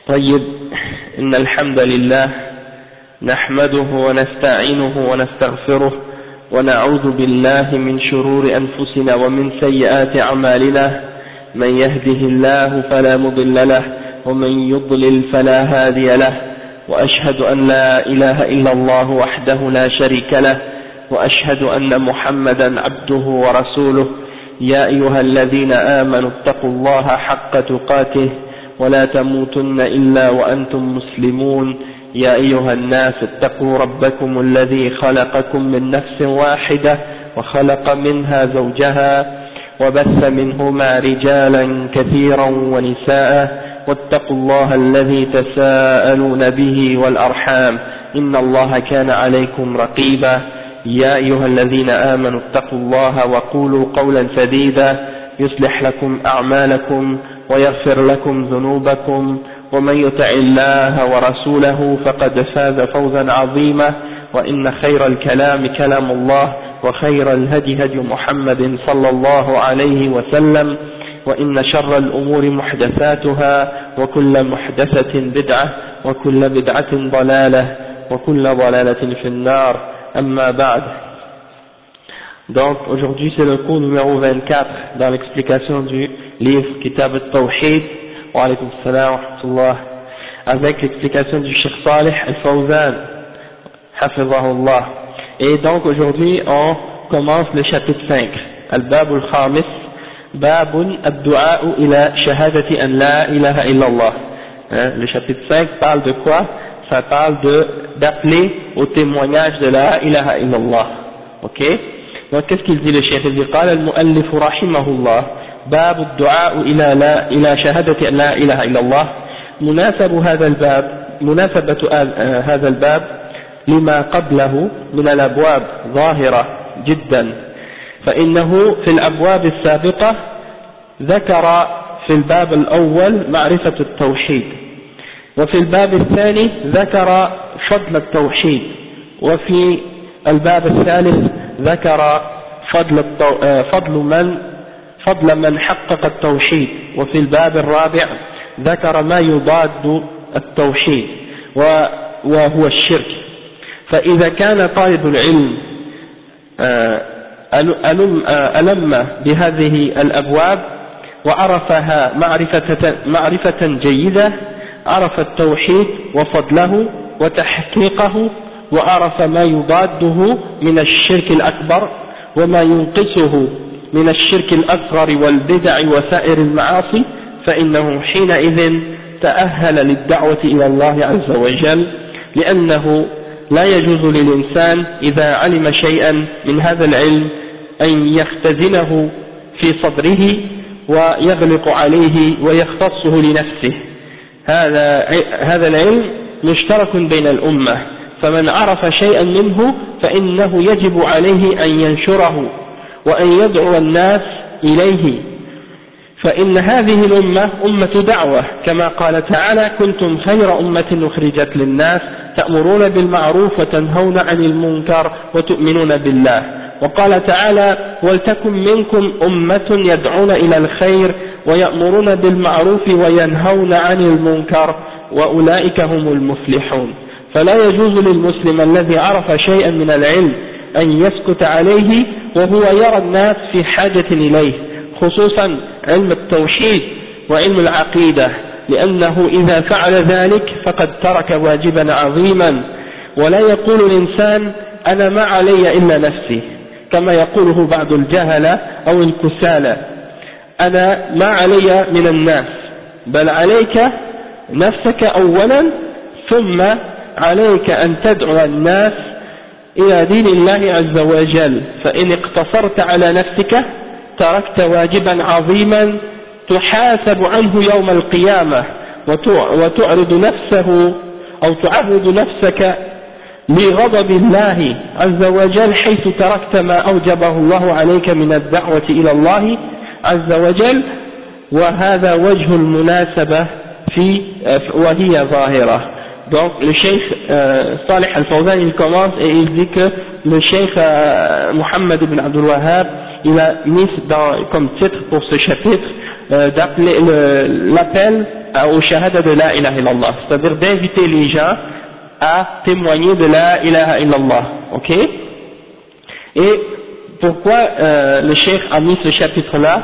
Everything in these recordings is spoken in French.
طيب إن الحمد لله نحمده ونستعينه ونستغفره ونعوذ بالله من شرور أنفسنا ومن سيئات أعمالنا من يهده الله فلا مضل له ومن يضلل فلا هادي له وأشهد أن لا إله إلا الله وحده لا شريك له وأشهد أن محمدا عبده ورسوله يا أيها الذين آمنوا اتقوا الله حق تقاته ولا تموتن إلا وأنتم مسلمون يا أيها الناس اتقوا ربكم الذي خلقكم من نفس واحدة وخلق منها زوجها وبث منهما رجالا كثيرا ونساء واتقوا الله الذي تساءلون به والأرحام إن الله كان عليكم رقيبا يا أيها الذين آمنوا اتقوا الله وقولوا قولا سديدا يصلح لكم أعمالكم ويغفر لكم ذنوبكم ومن يطع الله ورسوله فقد فاز فوزا عظيما وإن خير الكلام كلام الله وخير الهدي هدي محمد صلى الله عليه وسلم وإن شر الأمور محدثاتها وكل محدثة بدعة وكل بدعة ضلالة وكل ضلالة في النار أما بعد. Donc aujourd'hui c'est le cours numéro 24 dans l'explication du livre Kitab al-Tawhid wa alaykum salam wa rahmatullah, avec l'explication du Cheikh Salih al-Fawzan hafizahullah. Et donc aujourd'hui on commence le chapitre 5, al-Bab al-Khamis, Babun ad-du'a ila shahadati an la ilaha illallah. Le chapitre 5 parle de quoi? Ça parle d'appeler au témoignage de la ilaha illallah. Ok? Donc qu'est-ce qu'il dit le cheikh? Il dit قال المؤلف رحمه الله باب الدعاء إلى شهادة أن لا إله إلا الله. مناسبة هذا الباب لما قبله من الأبواب ظاهرة جدا، فإنه في الأبواب السابقة ذكر في الباب الأول معرفة التوحيد، وفي الباب الثاني ذكر فضل التوحيد، وفي الباب الثالث ذكر فضل من حقق التوحيد، وفي الباب الرابع ذكر ما يضاد التوحيد وهو الشرك. فإذا كان طالب العلم ألم بهذه الأبواب وعرفها معرفة جيدة، عرف التوحيد وفضله وتحقيقه، وعرف ما يضاده من الشرك الأكبر وما ينقصه من الشرك الأصغر والبدع وسائر المعاصي، فإنه حينئذ تأهل للدعوة إلى الله عز وجل، لأنه لا يجوز للإنسان إذا علم شيئا من هذا العلم أن يختزنه في صدره ويغلق عليه ويختصه لنفسه. هذا العلم مشترك بين الأمة، فمن عرف شيئا منه فإنه يجب عليه أن ينشره وأن يدعو الناس إليه، فإن هذه الأمة أمة دعوة، كما قال تعالى كنتم خير أمة أخرجت للناس تأمرون بالمعروف وتنهون عن المنكر وتؤمنون بالله. وقال تعالى ولتكن منكم أمة يدعون إلى الخير ويأمرون بالمعروف وينهون عن المنكر وأولئك هم المفلحون. فلا يجوز للمسلم الذي عرف شيئا من العلم أن يسكت عليه وهو يرى الناس في حاجة إليه، خصوصا علم التوحيد وعلم العقيدة، لأنه إذا فعل ذلك فقد ترك واجبا عظيما. ولا يقول الإنسان أنا ما علي إلا نفسي، كما يقوله بعض الجهلة أو الكسالى، أنا ما علي من الناس، بل عليك نفسك أولا، ثم عليك أن تدعو الناس إلى دين الله عز وجل. فإن اقتصرت على نفسك تركت واجبا عظيما تحاسب عنه يوم القيامة، وتعرض نفسه أو تعرض نفسك لغضب الله عز وجل، حيث تركت ما أوجبه الله عليك من الدعوة إلى الله عز وجل. وهذا وجه المناسبة وهي ظاهرة. Donc le cheikh Salih al-Fawzan il commence et il dit que le cheikh Mohammed ibn Abdul Wahhab il a mis comme titre pour ce chapitre d'appeler l'appel au shahada de la ilaha illallah, c'est-à-dire d'inviter les gens à témoigner de la ilaha illallah, ok? Et pourquoi le cheikh a mis ce chapitre-là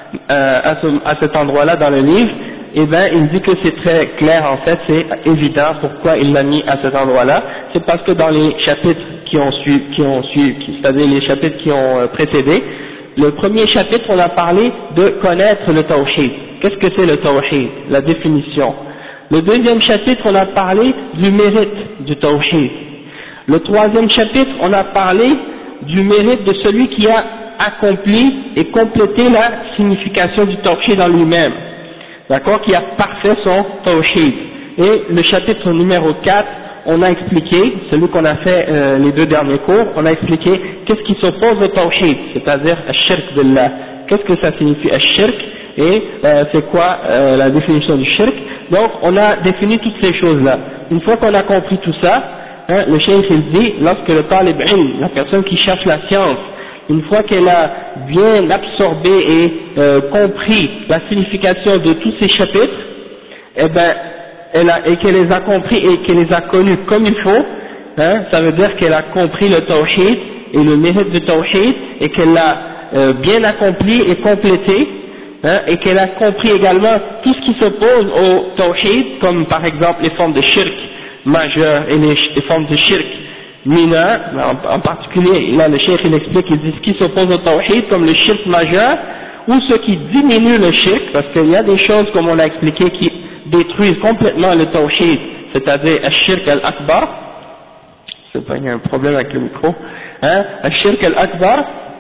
à cet endroit-là dans le livre? Eh bien, il dit que c'est très clair, en fait, c'est évident pourquoi il l'a mis à cet endroit-là. C'est parce que dans les chapitres c'est-à-dire les chapitres qui ont précédé, le premier chapitre, on a parlé de connaître le tawhid. Qu'est-ce que c'est le tawhid? La définition. Le deuxième chapitre, on a parlé du mérite du tawhid. Le troisième chapitre, on a parlé du mérite de celui qui a accompli et complété la signification du tawhid en lui-même. D'accord, qui a parfait son tawhid. Et le chapitre numéro 4, on a expliqué, celui qu'on a fait les 2 derniers cours, on a expliqué qu'est-ce qui s'oppose au tawhid, c'est-à-dire ash-shirk billah. Qu'est-ce que ça signifie ash-shirk et c'est quoi la définition du shirk. Donc on a défini toutes ces choses-là. Une fois qu'on a compris tout ça, le cheikh il dit, lorsque le talib ilm, la personne qui cherche la science, une fois qu'elle a bien absorbé et compris la signification de tous ces chapitres, eh ben, et qu'elle les a compris et qu'elle les a connus comme il faut, ça veut dire qu'elle a compris le tawhid et le mérite du tawhid et qu'elle l'a bien accompli et complété, et qu'elle a compris également tout ce qui s'oppose au tawhid, comme par exemple les formes de shirk majeur et les formes de shirk mineur, en particulier, là le cheikh il explique, il dit ce qui s'oppose au tawhid comme le shirk majeur, ou ce qui diminue le shirk, parce qu'il y a des choses comme on l'a expliqué qui détruisent complètement le tawhid, c'est-à-dire al-shirk al-akbar, c'est pas, il y a un problème avec le micro, al-shirk al-akbar,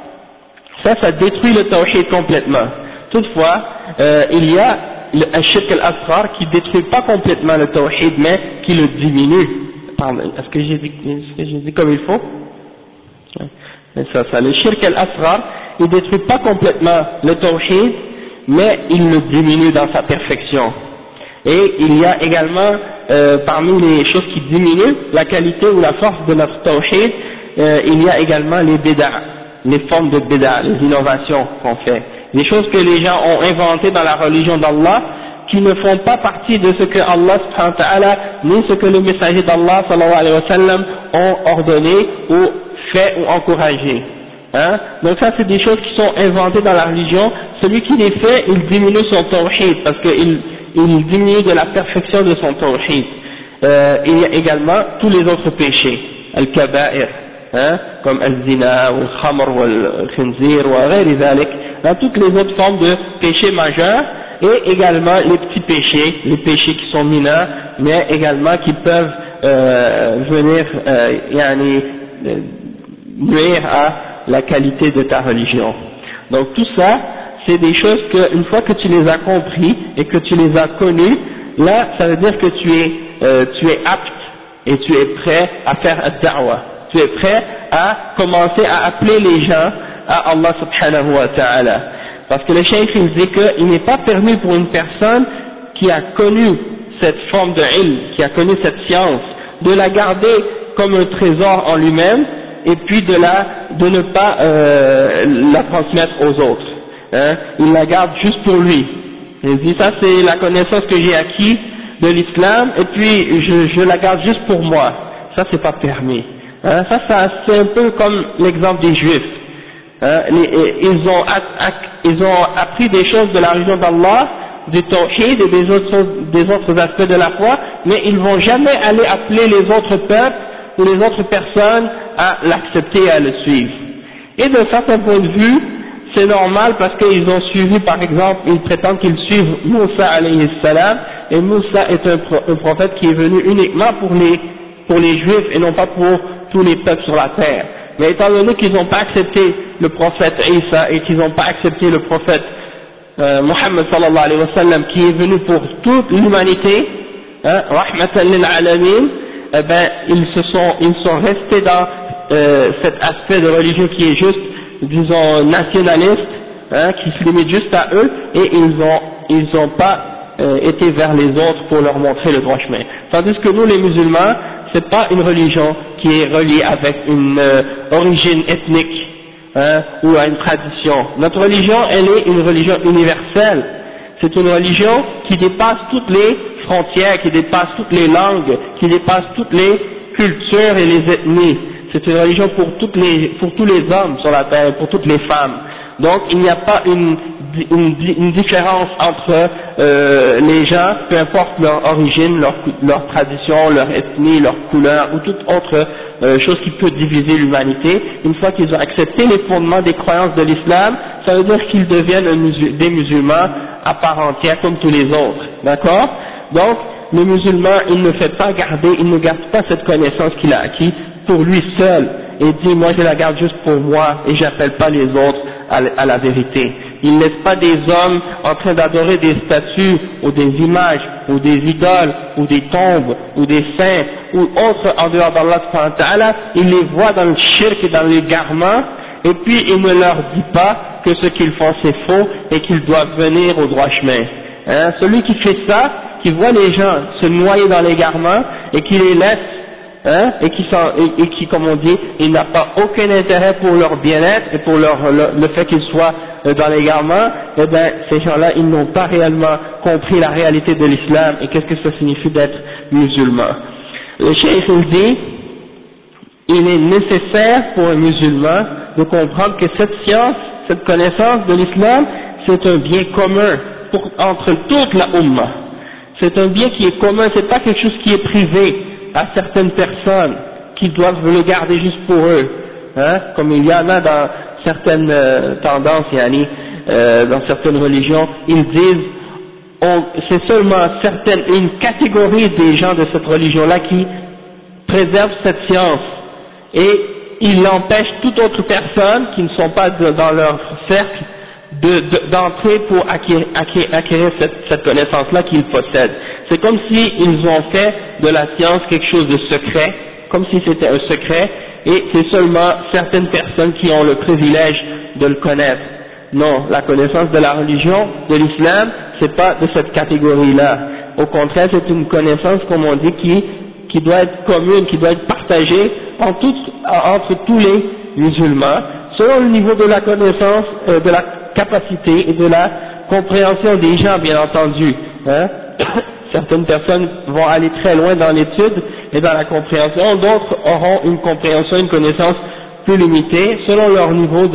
ça détruit le tawhid complètement. Toutefois, il y a le shirk al-asghar qui détruit pas complètement le tawhid, mais qui le diminue. Pardon, est-ce que j'ai dit comme il faut? C'est ça, le shirk al-asghar, il détruit pas complètement le tawhid, mais il le diminue dans sa perfection. Et il y a également, parmi les choses qui diminuent la qualité ou la force de notre tawhid, il y a également les bid'a, les formes de bid'a, les innovations qu'on fait. Des choses que les gens ont inventées dans la religion d'Allah, qui ne font pas partie de ce que Allah subhanahu wa ta'ala, ni ce que le messager d'Allah sallallahu alayhi wa sallam ont ordonné ou fait ou encouragé. Donc ça c'est des choses qui sont inventées dans la religion. Celui qui les fait, il diminue son tawhid parce qu'il diminue de la perfection de son tawhid. Il y a également tous les autres péchés, al-kaba'ir, comme al-zina, ou al-khamr, ou al-khinzir, ou al-ghayri dans toutes les autres formes de péchés majeurs, et également les petits péchés, les péchés qui sont mineurs, mais également qui peuvent venir nuire à la qualité de ta religion. Donc tout ça, c'est des choses que, une fois que tu les as compris et que tu les as connues, là, ça veut dire que tu es apte et tu es prêt à faire ad-da'wa. Tu es prêt à commencer à appeler les gens à Allah subhanahu wa ta'ala. Parce que le cheikh il dit qu'il n'est pas permis pour une personne qui a connu cette forme de ilm, qui a connu cette science, de la garder comme un trésor en lui-même et puis de ne pas la transmettre aux autres. Il la garde juste pour lui. Il dit ça c'est la connaissance que j'ai acquis de l'islam et puis je la garde juste pour moi. Ça c'est pas permis. Ça c'est un peu comme l'exemple des juifs. Ils ont appris des choses de la religion d'Allah, du tawhid et des autres aspects de la foi, mais ils vont jamais aller appeler les autres peuples ou les autres personnes à l'accepter et à le suivre. Et d'un certain point de vue, c'est normal parce qu'ils ont suivi, par exemple, ils prétendent qu'ils suivent Moussa alayhi salam, et Moussa est un prophète qui est venu uniquement pour les juifs et non pas pour tous les peuples sur la terre. Mais étant donné qu'ils n'ont pas accepté le prophète Isa et qu'ils n'ont pas accepté le prophète Muhammad sallallahu alayhi wa sallam qui est venu pour toute l'humanité, rahmatan lil alamin, eh ben ils sont restés dans cet aspect de religion qui est juste, disons, nationaliste, qui se limite juste à eux, et ils ont pas été vers les autres pour leur montrer le droit chemin. Tandis que nous les musulmans, c'est pas une religion qui est reliée avec une origine ethnique ou à une tradition. Notre religion, elle est une religion universelle C'est une religion qui dépasse toutes les frontières, qui dépasse toutes les langues, qui dépasse toutes les cultures et les ethnies. C'est une religion pour tous les hommes sur la terre, pour toutes les femmes. Donc il n'y a pas une différence entre les gens, peu importe leur origine, leur tradition, leur ethnie, leur couleur ou toute autre chose qui peut diviser l'humanité. Une fois qu'ils ont accepté les fondements des croyances de l'islam, ça veut dire qu'ils deviennent des musulmans à part entière comme tous les autres. D'accord? Donc le musulman, il ne garde pas cette connaissance qu'il a acquis pour lui seul et dit moi je la garde juste pour moi et j'appelle pas les autres à la vérité. Il ne laisse pas des hommes en train d'adorer des statues ou des images ou des idoles ou des tombes ou des saints ou autres en dehors d'Allah subhanahu wa ta'ala. Il les voit dans le shirk et dans l'égarement et puis il ne leur dit pas que ce qu'ils font c'est faux et qu'ils doivent venir au droit chemin. Hein? Celui qui fait ça, qui voit les gens se noyer dans l'égarement et qui les laisse et qui, comme on dit, il n'a pas aucun intérêt pour leur bien-être et pour le fait qu'ils soient dans l'égarement, eh bien, ces gens-là, ils n'ont pas réellement compris la réalité de l'islam et qu'est-ce que ça signifie d'être musulman. Le cheikh il dit, il est nécessaire pour un musulman de comprendre que cette science, cette connaissance de l'islam, c'est un bien commun entre toute la Ummah. C'est un bien qui est commun, c'est pas quelque chose qui est privé à certaines personnes qui doivent le garder juste pour eux, hein, comme il y en a dans certaines tendances, dans certaines religions, ils disent c'est seulement une catégorie des gens de cette religion-là qui préserve cette science et ils l'empêchent toute autre personne qui ne sont pas dans leur cercle d'entrer pour acquérir cette connaissance-là qu'ils possèdent. C'est comme si ils ont fait de la science quelque chose de secret, comme si c'était un secret, et c'est seulement certaines personnes qui ont le privilège de le connaître. Non, la connaissance de la religion, de l'islam, c'est pas de cette catégorie-là. Au contraire, c'est une connaissance, comme on dit, qui doit être commune, qui doit être partagée entre tous les musulmans, selon le niveau de la connaissance, de la capacité et de la compréhension des gens, bien entendu. Hein. Certaines personnes vont aller très loin dans l'étude et dans la compréhension, d'autres auront une compréhension, une connaissance plus limitée selon leur niveau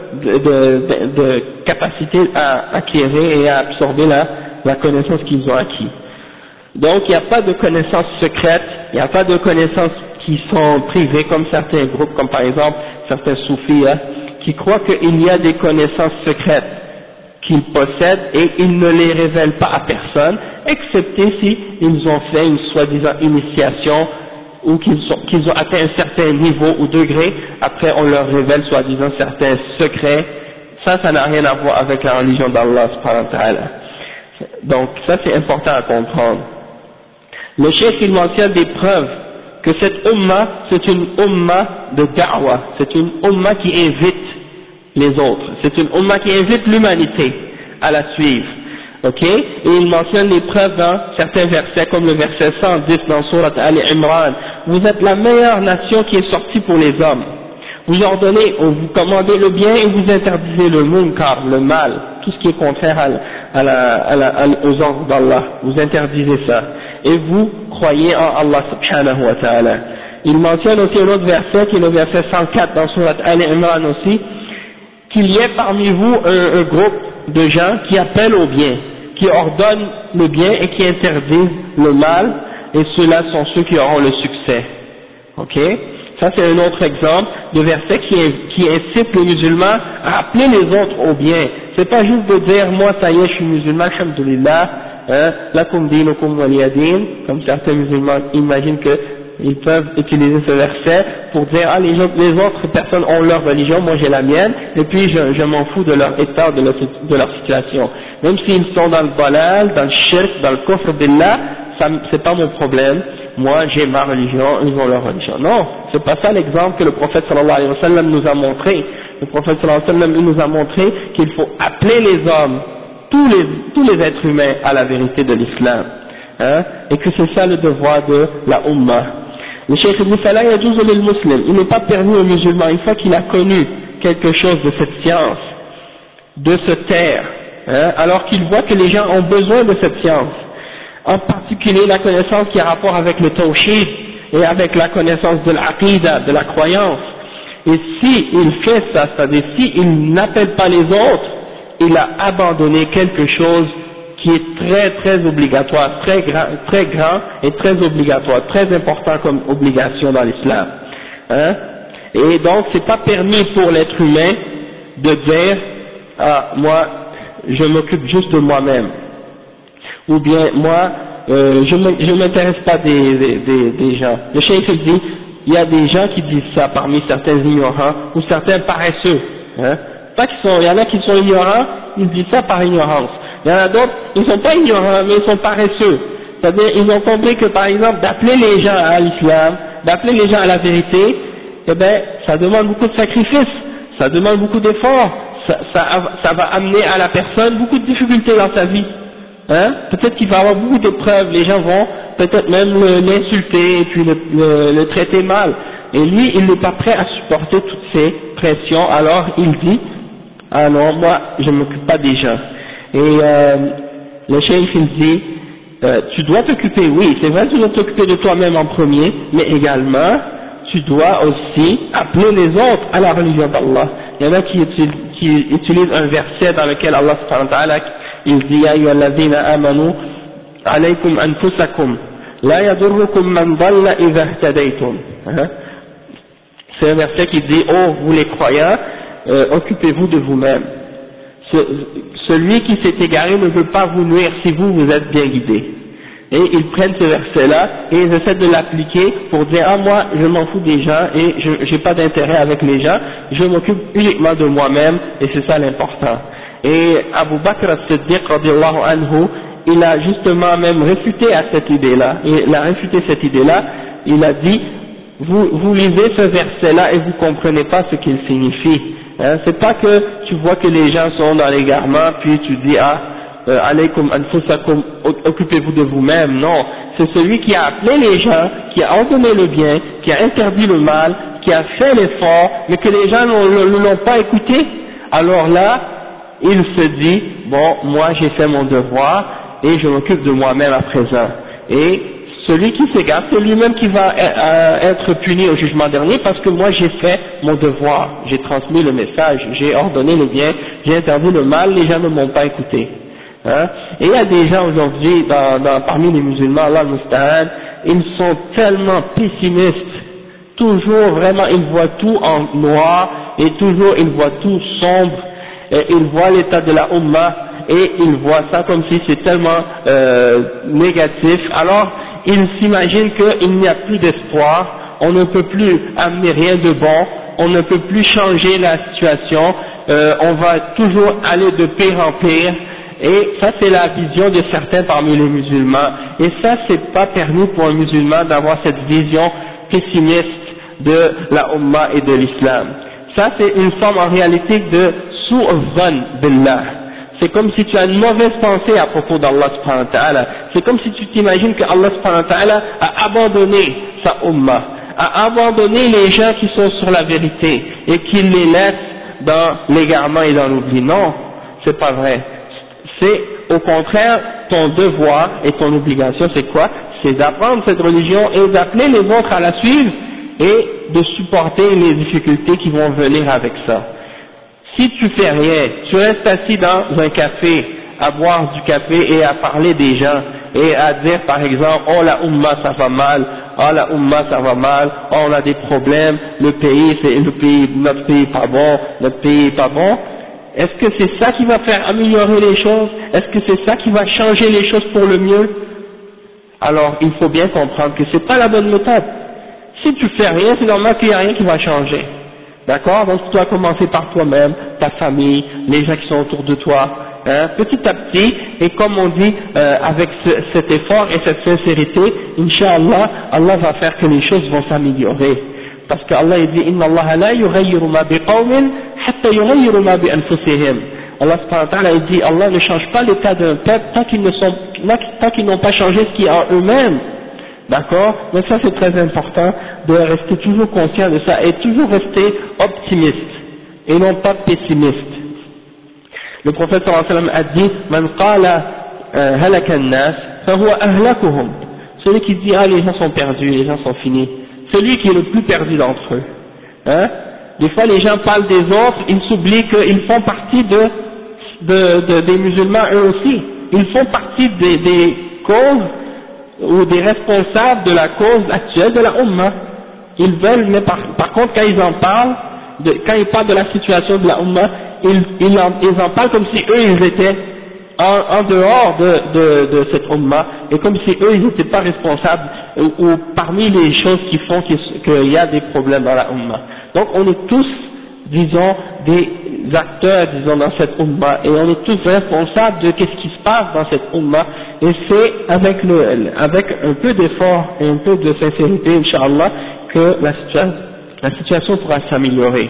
de capacité à acquérir et à absorber la connaissance qu'ils ont acquis. Donc il n'y a pas de connaissances secrètes, il n'y a pas de connaissances qui sont privées comme certains groupes, comme par exemple certains soufis, qui croient qu'il y a des connaissances secrètes qu'ils possèdent et ils ne les révèlent pas à personne, excepté si ils ont fait une soi-disant initiation ou qu'ils ont atteint un certain niveau ou degré, après on leur révèle soi-disant certains secrets. Ça n'a rien à voir avec la religion d'Allah subhanahu wa ta'ala. Donc ça c'est important à comprendre. Le cheikh il mentionne des preuves que cette umma c'est une umma de da'wa, c'est une umma qui invite les autres, c'est une umma qui invite l'humanité à la suivre, ok? Et il mentionne les preuves dans certains versets comme le verset 110 dans Surat Al-Imran. Vous êtes la meilleure nation qui est sortie pour les hommes. Vous ordonnez, vous commandez le bien et vous interdisez le munkar, le mal, tout ce qui est contraire aux ordres d'Allah. Vous interdisez ça. Et vous croyez en Allah subhanahu wa ta'ala. Il mentionne aussi un autre verset qui est le verset 104 dans Surat Al-Imran aussi, qu'il y ait parmi vous un groupe de gens qui appellent au bien, qui ordonnent le bien et qui interdisent le mal, et ceux-là sont ceux qui auront le succès. Ok? Ça c'est un autre exemple de verset qui incite les musulmans à appeler les autres au bien. C'est pas juste de dire moi ça y est je suis musulman, alhamdulillah, lakum dinukum waliyadin, comme certains musulmans imaginent qu'ils peuvent utiliser ce verset pour dire ah les autres personnes ont leur religion, moi j'ai la mienne, et puis je m'en fous de leur état, de leur situation. Même s'ils sont dans le balal, dans le shirk, dans le kufr billah, c'est pas mon problème. Moi j'ai ma religion, ils ont leur religion. Non, c'est pas ça l'exemple que le prophète sallallahu alayhi wa sallam nous a montré. Le prophète sallallahu alayhi wa sallam il nous a montré qu'il faut appeler les hommes, tous les êtres humains à la vérité de l'islam, hein, et que c'est ça le devoir de la Ummah. Le cheikh ibn Salah yajuzu lil muslim, il n'est pas permis au musulman, une fois qu'il a connu quelque chose de cette science, de se taire alors qu'il voit que les gens ont besoin de cette science, en particulier la connaissance qui a rapport avec le tawhid et avec la connaissance de l'aqidah, de la croyance. Et si il fait ça, c'est-à-dire si il n'appelle pas les autres, il a abandonné quelque chose qui est très très obligatoire, très grand et très obligatoire, très important comme obligation dans l'islam. Et donc c'est pas permis pour l'être humain de dire moi je m'occupe juste de moi-même, ou bien moi je m'intéresse pas des gens. Le cheikh dit il y a des gens qui disent ça parmi certains ignorants ou certains paresseux. Pas qu'ils sont, il y en a qui sont ignorants, ils disent ça par ignorance. Il y en a d'autres, ils sont pas ignorants, mais ils sont paresseux. C'est-à-dire, ils ont compris que par exemple, d'appeler les gens à l'islam, d'appeler les gens à la vérité, eh ben, ça demande beaucoup de sacrifices, ça demande beaucoup d'efforts, ça va amener à la personne beaucoup de difficultés dans sa vie. Peut-être qu'il va avoir beaucoup d'épreuves, les gens vont peut-être même l'insulter et puis le traiter mal. Et lui, il n'est pas prêt à supporter toutes ces pressions, alors il dit, ah non, moi, je ne m'occupe pas des gens. Et le cheikh il dit, tu dois t'occuper, oui, c'est vrai, tu dois t'occuper de toi-même en premier, mais également, tu dois aussi appeler les autres à la religion d'Allah. Il y en a qui utilisent un verset dans lequel Allah subhanahu wa ta'ala, il dit, ya ayyuhalladhina amanu, alaykum anfusakum, la yadurrukum man dalla idha ihtadaytum. C'est un verset qui dit, oh, vous les croyants, occupez-vous de vous-même. Celui qui s'est égaré ne veut pas vous nuire si vous êtes bien guidé. Et ils prennent ce verset-là et ils essaient de l'appliquer pour dire, ah moi je m'en fous des gens et je n'ai pas d'intérêt avec les gens, je m'occupe uniquement de moi-même et c'est ça l'important. Et Abu Bakr as-Siddiq radiyallahu anhu, il a justement même réfuté à cette idée-là, il a réfuté cette idée-là, il a dit, vous lisez ce verset-là et vous comprenez pas ce qu'il signifie. C'est pas que tu vois que les gens sont dans l'égarement puis tu dis alaykum anfusakum, occupez-vous de vous-même. Non, c'est celui qui a appelé les gens, qui a ordonné le bien, qui a interdit le mal, qui a fait l'effort, mais que les gens ne l'ont pas écouté. Alors là, il se dit, bon, moi j'ai fait mon devoir et je m'occupe de moi-même à présent. Et celui qui s'égare, c'est lui-même qui va être puni au jugement dernier parce que moi j'ai fait mon devoir, j'ai transmis le message, j'ai ordonné le bien, j'ai interdit le mal, les gens ne m'ont pas écouté. Et il y a des gens aujourd'hui, parmi les musulmans, Allah al-Musta'an, ils sont tellement pessimistes, toujours vraiment ils voient tout en noir et toujours ils voient tout sombre, et ils voient l'état de la Ummah et ils voient ça comme si c'est tellement négatif. Alors ils s'imaginent qu'il n'y a plus d'espoir, on ne peut plus amener rien de bon, on ne peut plus changer la situation, on va toujours aller de pire en pire, et ça c'est la vision de certains parmi les musulmans, et ça c'est pas permis pour un musulman d'avoir cette vision pessimiste de la Ummah et de l'islam. Ça c'est une forme en réalité de su'adhan billah. C'est comme si tu as une mauvaise pensée à propos d'Allah subhanahu wa ta'ala. C'est comme si tu t'imagines que Allah subhanahu wa ta'ala a abandonné sa ummah, a abandonné les gens qui sont sur la vérité et qu'il les laisse dans l'égarement et dans l'oubli. Non, c'est pas vrai. C'est au contraire ton devoir et ton obligation, c'est quoi? C'est d'apprendre cette religion et d'appeler les autres à la suivre et de supporter les difficultés qui vont venir avec ça. Si tu fais rien, tu restes assis dans un café, à boire du café et à parler des gens, et à dire par exemple, oh la Ummah ça va mal, oh la Ummah ça va mal, oh on a des problèmes, notre pays est pas bon, notre pays est pas bon, est-ce que c'est ça qui va faire améliorer les choses? Est-ce que c'est ça qui va changer les choses pour le mieux? Alors il faut bien comprendre que c'est pas la bonne méthode. Si tu fais rien, c'est normal qu'il n'y a rien qui va changer. D'accord? Donc tu dois commencer par toi-même, ta famille, les gens qui sont autour de toi, petit à petit, et comme on dit, avec cet effort et cette sincérité, Inch'Allah, Allah va faire que les choses vont s'améliorer. Parce qu'Allah dit, Inna Allah la yughayyiru ma biqawmin, hatta yughayyiru ma bi anfusihim. Allah subhanahu wa ta'ala dit, Allah ne change pas l'état d'un peuple tant qu'ils n'ont pas changé ce qui est en eux-mêmes. D'accord? Donc ça c'est très important de rester toujours conscient de ça et toujours rester optimiste et non pas pessimiste. Le prophète sallallahu alayhi wa sallam a dit Man qala halaka an-nas fahuwa ahlakuhum. Celui qui dit ah les gens sont perdus, les gens sont finis, celui qui est le plus perdu d'entre eux. Hein? Des fois les gens parlent des autres, ils s'oublient qu'ils font partie des musulmans eux aussi. Ils font partie des causes ou des responsables de la cause actuelle de la Ummah. Ils veulent, mais par contre quand ils en parlent, quand ils parlent de la situation de la Ummah, ils en parlent comme si eux ils étaient en dehors de cette Ummah, et comme si eux ils n'étaient pas responsables ou parmi les choses qui font qu'il y a des problèmes dans la Ummah. Donc on est tous, disons, des acteurs, disons, dans cette Ummah, et on est tous responsables de qu'est-ce qui se passe dans cette Ummah, et c'est avec un peu d'effort et un peu de sincérité, Inch'Allah, que la situation pourra s'améliorer.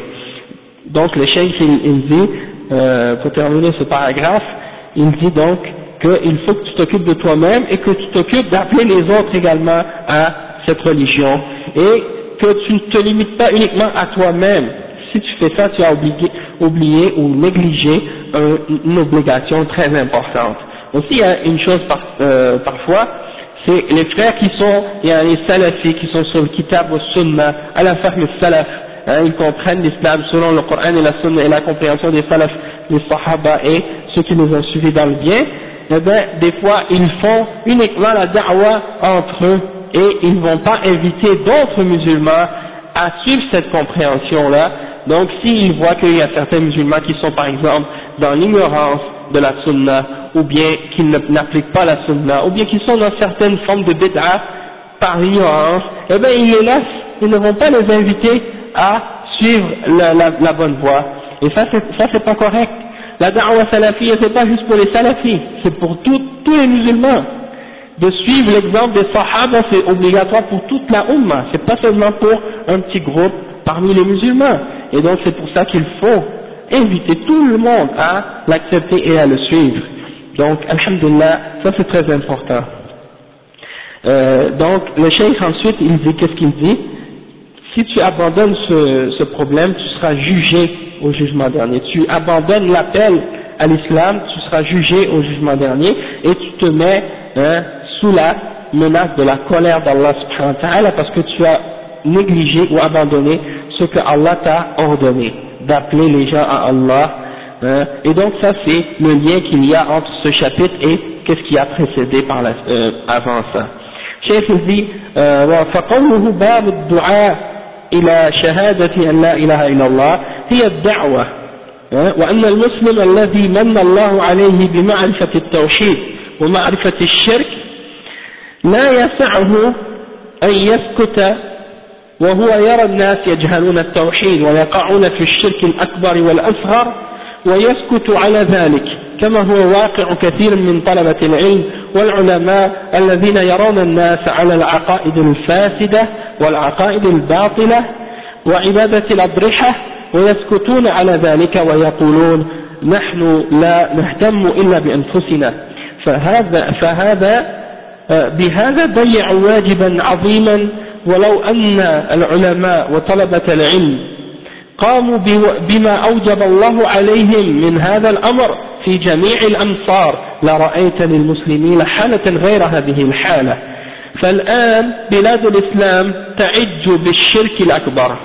Donc le cheikh il dit, pour terminer ce paragraphe, il dit donc qu'il faut que tu t'occupes de toi-même et que tu t'occupes d'appeler les autres également à cette religion, et que tu ne te limites pas uniquement à toi-même. Si tu fais ça, tu as oublié ou négligé une obligation très importante. Aussi, il y a une chose parfois, c'est les frères qui sont, il y a les salafis qui sont sur le kitab ou sunna, à la fahm salaf, ils comprennent l'islam selon le Coran et la sunna et la compréhension des salaf, les sahaba et ceux qui nous ont suivis dans le bien. Eh bien, des fois, ils font uniquement la da'wa entre eux et ils ne vont pas inviter d'autres musulmans à suivre cette compréhension-là. Donc, s'ils voient qu'il y a certains musulmans qui sont, par exemple, dans l'ignorance de la sunna, ou bien qu'ils n'appliquent pas la sunna, ou bien qu'ils sont dans certaines formes de bid'a par l'ignorance, eh bien, ils les laissent, ils ne vont pas les inviter à suivre la bonne voie. Et ça, c'est pas correct. La da'wa salafiyya, c'est pas juste pour les salafis, c'est pour tous les musulmans. De suivre l'exemple des sahaba, c'est obligatoire pour toute la umma, c'est pas seulement pour un petit groupe parmi les musulmans. Et donc c'est pour ça qu'il faut inviter tout le monde à l'accepter et à le suivre. Donc, alhamdulillah, ça c'est très important. Donc, le cheikh ensuite, il dit, qu'est-ce qu'il dit? Si tu abandonnes ce problème, tu seras jugé au jugement dernier. Tu abandonnes l'appel à l'islam, tu seras jugé au jugement dernier, et tu te mets sous la menace de la colère d'Allah subhanahu wa ta'ala parce que tu as négligé ou abandonné ce que Allah t'a ordonné, d'appeler les gens à Allah. Et donc ça c'est le lien qu'il y a entre ce chapitre et qu'est-ce qui a précédé avant ça. Cheikh dit فقوله باب الدعاء إلى شهادة أن لا إله إلا الله هي الدعوة وأن المسلم الذي من الله عليه بمعرفة التوحيد ومعرفة الشرك لا يسعه أن يسكت وهو يرى الناس يجهلون التوحيد ويقعون في الشرك الأكبر والأصغر ويسكت على ذلك كما هو واقع كثير من طلبة العلم والعلماء الذين يرون الناس على العقائد الفاسدة والعقائد الباطلة وعبادة الأضرحة ويسكتون على ذلك ويقولون نحن لا نهتم إلا بأنفسنا بهذا ضيعوا واجبا عظيما ولو أن العلماء وطلبة العلم قاموا بما أوجب الله عليهم من هذا الأمر في جميع الأمصار لرأيت للمسلمين حالة غير هذه الحالة. فالآن بلاد الإسلام تعج بالشرك الأكبر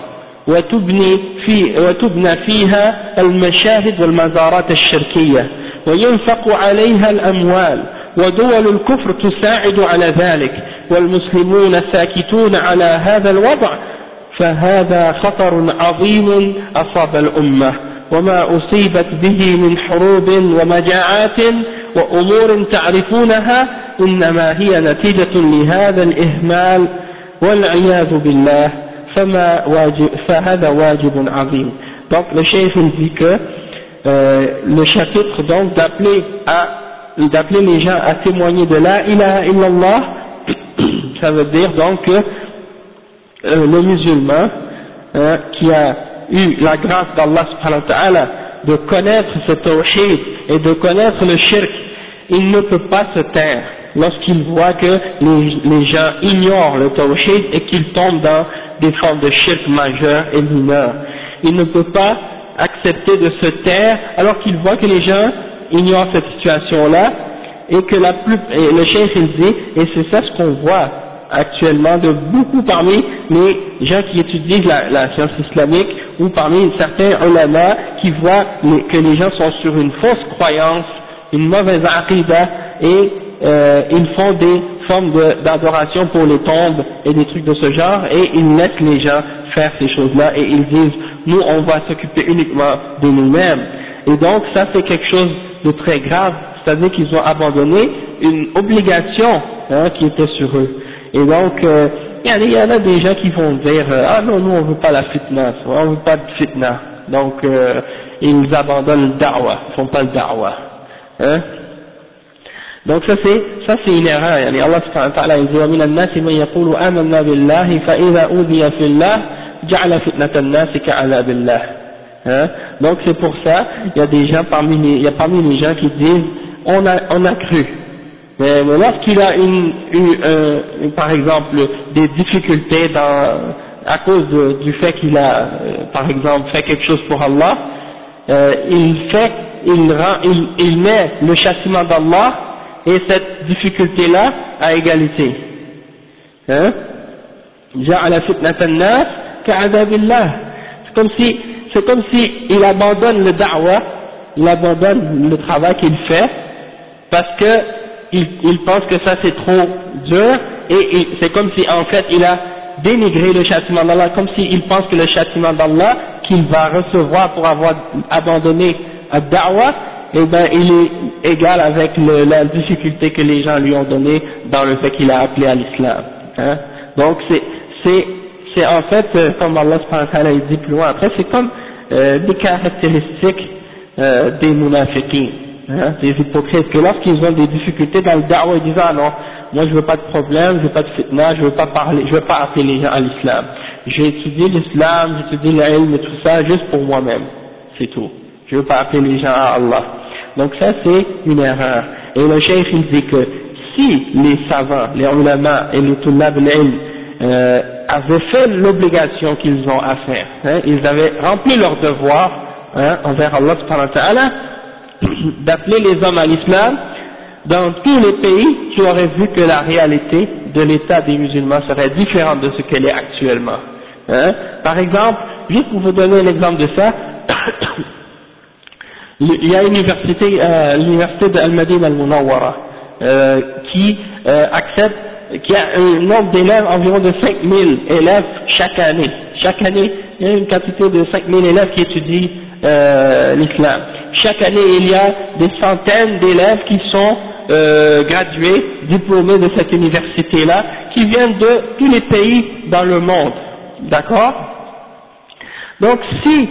وتبنى فيها المشاهد والمزارات الشركية وينفق عليها الأموال ودول الكفر تساعد على ذلك والمسلمون ساكتون على هذا الوضع فهذا خطر عظيم أصاب الأمة وما أصيبت به من حروب ومجاعات وأمور تعرفونها إنما هي نتيجة لهذا الإهمال والعياذ بالله فهذا واجب عظيم. Donc le chef dit que le chapitre donc d'appeler les gens à témoigner de la ilaha illallah, ça veut dire donc que le musulman qui a eu la grâce d'Allah subhanahu wa ta'ala de connaître ce tawhid et de connaître le shirk, il ne peut pas se taire lorsqu'il voit que les gens ignorent le tawhid et qu'ils tombent dans des formes de shirk majeurs et mineurs. Il ne peut pas accepter de se taire alors qu'ils voient que les gens ignorent cette situation-là et que et le cheikh il dit, et c'est ça ce qu'on voit actuellement de beaucoup parmi les gens qui étudient la science islamique ou parmi certains ulama qui voient que les gens sont sur une fausse croyance, une mauvaise aqidah et ils font des formes d'adoration pour les tombes et des trucs de ce genre et ils laissent les gens faire ces choses-là et ils disent nous on va s'occuper uniquement de nous-mêmes. Et donc ça c'est quelque chose de très grave, c'est-à-dire qu'ils ont abandonné une obligation qui était sur eux. Et donc il y en a des gens qui vont dire ah non nous on veut pas la fitna, on veut pas de fitna, donc ils abandonnent le da'wah, ils font pas le da'wah, donc ça c'est une erreur. Yani Allah subhanahu wa ta'ala dit wa min an-nas man yaqulu amanna billahi fa idha udiya fillah ja'ala fitnata an-nas ka'adhabillah. Donc c'est pour ça il y a des gens parmi les gens qui disent on a cru. Mais lorsqu'il a par exemple des difficultés à cause du fait qu'il a par exemple fait quelque chose pour Allah, il met le châtiment d'Allah et cette difficulté-là à égalité. Ja'ala fitnatan nas ka'adabillah. C'est comme si il abandonne le da'wah, il abandonne le travail qu'il fait parce que il pense que ça c'est trop dur et c'est comme si en fait il a dénigré le châtiment d'Allah, comme s'il pense que le châtiment d'Allah qu'il va recevoir pour avoir abandonné à da'wah, eh ben il est égal avec la difficulté que les gens lui ont donnée dans le fait qu'il a appelé à l'islam. Donc c'est en fait comme Allah subhanahu wa ta'ala dit plus loin après, c'est comme des caractéristiques des munafiqins, des hypocrites, que lorsqu'ils ont des difficultés dans le da'wah ils disent ah non moi je veux pas de problème, je veux pas de fitna, je veux pas appeler les gens à l'islam, j'ai étudié l'islam, j'ai étudié l'ilm et tout ça juste pour moi-même, c'est tout, je veux pas appeler les gens à Allah. Donc ça c'est une erreur. Et le cheikh il dit que si les savants, les ulama et les tullab al-ilm avaient fait l'obligation qu'ils ont à faire, ils avaient rempli leur devoir envers Allah subhanahu wa ta'ala d'appeler les hommes à l'islam, dans tous les pays tu aurais vu que la réalité de l'état des musulmans serait différente de ce qu'elle est actuellement. Par exemple, juste pour vous donner un exemple de ça, il y a une université, l'université d'Al-Madina Al-Munawwara, qui a un nombre d'élèves environ de 5000 élèves chaque année. Chaque année, il y a une quantité de 5000 élèves qui étudient l'islam. Chaque année, il y a des centaines d'élèves qui sont gradués, diplômés de cette université-là, qui viennent de tous les pays dans le monde. D'accord? Donc si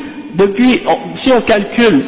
on calcule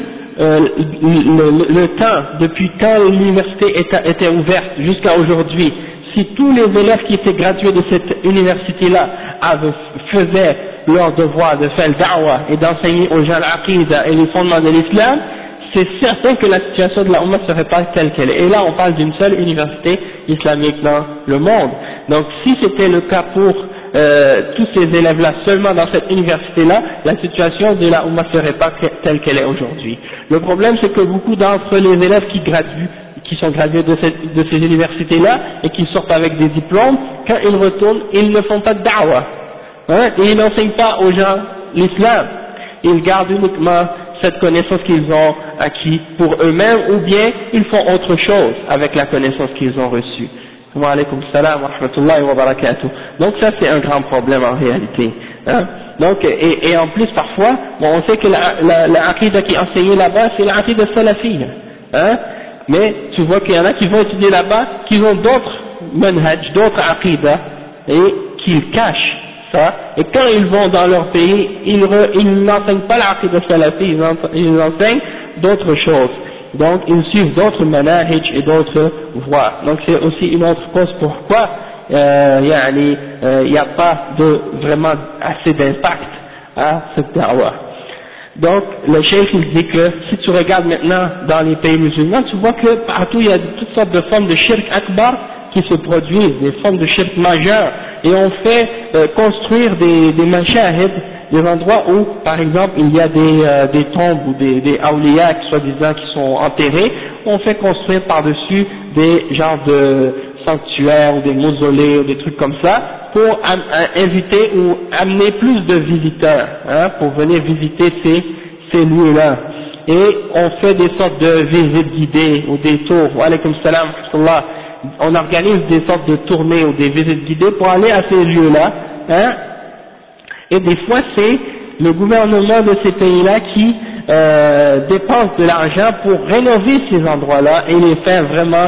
le temps depuis quand l'université était ouverte jusqu'à aujourd'hui, si tous les élèves qui étaient gradués de cette université-là faisaient leur devoir de faire le da'wah et d'enseigner aux gens l'aqidah et les fondements de l'islam, c'est certain que la situation de la Ummah ne serait pas telle qu'elle est. Et là on parle d'une seule université islamique dans le monde. Donc si c'était le cas pour tous ces élèves-là seulement dans cette université-là, la situation de la Ummah ne serait pas telle qu'elle est aujourd'hui. Le problème c'est que beaucoup d'entre les élèves qui sont gradués de ces universités-là et qui sortent avec des diplômes, quand ils retournent, ils ne font pas de da'wah, et ils n'enseignent pas aux gens l'islam, ils gardent uniquement cette connaissance qu'ils ont acquis pour eux-mêmes, ou bien ils font autre chose avec la connaissance qu'ils ont reçue. Wa alaykum salam wa rahmatullahi wa barakatuh. Donc ça c'est un grand problème en réalité. Donc, et en plus parfois, on sait que la aqidah qui est enseignée là-bas, c'est la aqidah salafiyya. Mais tu vois qu'il y en a qui vont étudier là-bas, qui ont d'autres manhaj, d'autres aqidah, et qu'ils cachent ça, et quand ils vont dans leur pays, ils n'enseignent pas l'aqidah salafi, ils enseignent d'autres choses. Donc ils suivent d'autres manhaj et d'autres voies. Donc c'est aussi une autre cause pourquoi il n'y a pas vraiment assez d'impact à cette da'wah. Donc le cheikh il dit que si tu regardes maintenant dans les pays musulmans, tu vois que partout il y a toutes sortes de formes de shirk akbar qui se produisent, des formes de shirk majeures, et on fait construire des mashahid, des endroits où, par exemple, il y a des tombes ou des awliya, soi-disant, qui sont enterrés, on fait construire par-dessus des genres de sanctuaires ou des mausolées ou des trucs comme ça, pour inviter ou amener plus de visiteurs, pour venir visiter ces lieux-là. Et on fait des sortes de visites guidées ou des tours. Wa alaykum salam wa rahmatullah. On organise des sortes de tournées ou des visites guidées pour aller à ces lieux-là, et des fois c'est le gouvernement de ces pays-là qui dépense de l'argent pour rénover ces endroits-là et les faire vraiment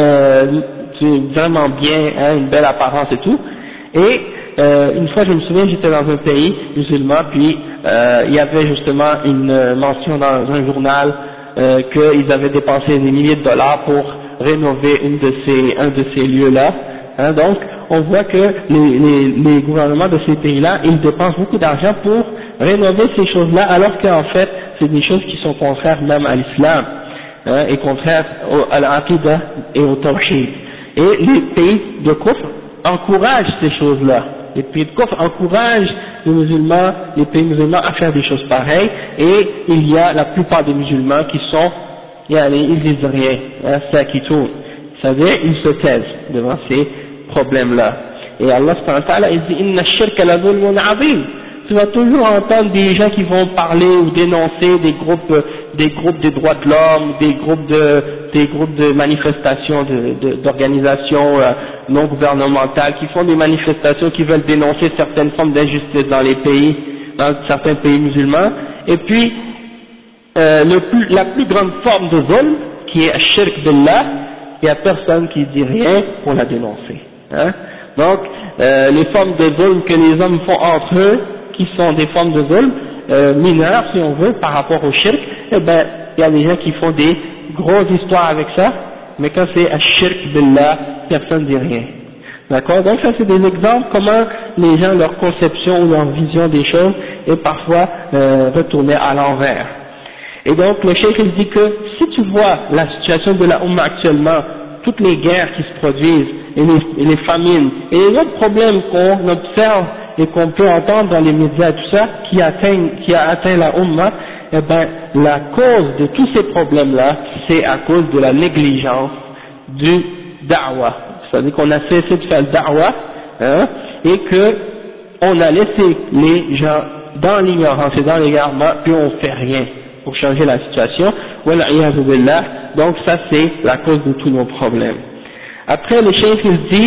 bien, une belle apparence et tout. Et une fois, je me souviens, j'étais dans un pays musulman, puis il y avait justement une mention dans un journal qu'ils avaient dépensé des milliers de dollars pour rénover un de ces lieux-là. Donc, on voit que les gouvernements de ces pays-là, ils dépensent beaucoup d'argent pour rénover ces choses-là, alors qu'en fait, c'est des choses qui sont contraires même à l'islam, et contraires à l'aqidah et au tawhid. Et les pays de kufr encouragent ces choses-là. Les pays de kufr encouragent les pays musulmans à faire des choses pareilles, et il y a la plupart des musulmans qui sont, ils disent rien, ça qui tourne. C'est-à-dire, ils se taisent devant ces problèmes-là. Et Allah subhanahu wa ta'ala, il dit, inna ash-shirka la dhulmun 'azim. Tu vas toujours entendre des gens qui vont parler ou dénoncer des groupes de droits de l'homme, des groupes de manifestations, d'organisations non gouvernementales, qui font des manifestations, qui veulent dénoncer certaines formes d'injustice dans certains pays musulmans. Et puis, la plus grande forme de zulm, qui est ash-shirk billah, il n'y a personne qui dit rien pour la dénoncer. Donc, les formes de zulm que les hommes font entre eux, qui sont des formes de zulm mineures, si on veut, par rapport au shirk, eh ben, il y a des gens qui font des grosses histoires avec ça, mais quand c'est ash-shirk billah, personne ne dit rien. D'accord? Donc ça c'est des exemples comment les gens, leur conception ou leur vision des choses est parfois retournée à l'envers. Et donc le cheikh il dit que si tu vois la situation de la Ummah actuellement, toutes les guerres qui se produisent, et les famines, et les autres problèmes qu'on observe et qu'on peut entendre dans les médias et tout ça, qui a atteint la Ummah, eh ben, la cause de tous ces problèmes-là, c'est à cause de la négligence du da'wah. C'est-à-dire qu'on a cessé de faire le da'wah, et que on a laissé les gens dans l'ignorance et dans l'égarement, puis on fait rien pour changer la situation. Wal'iyadhu billah. Donc ça c'est la cause de tous nos problèmes. Après le cheikh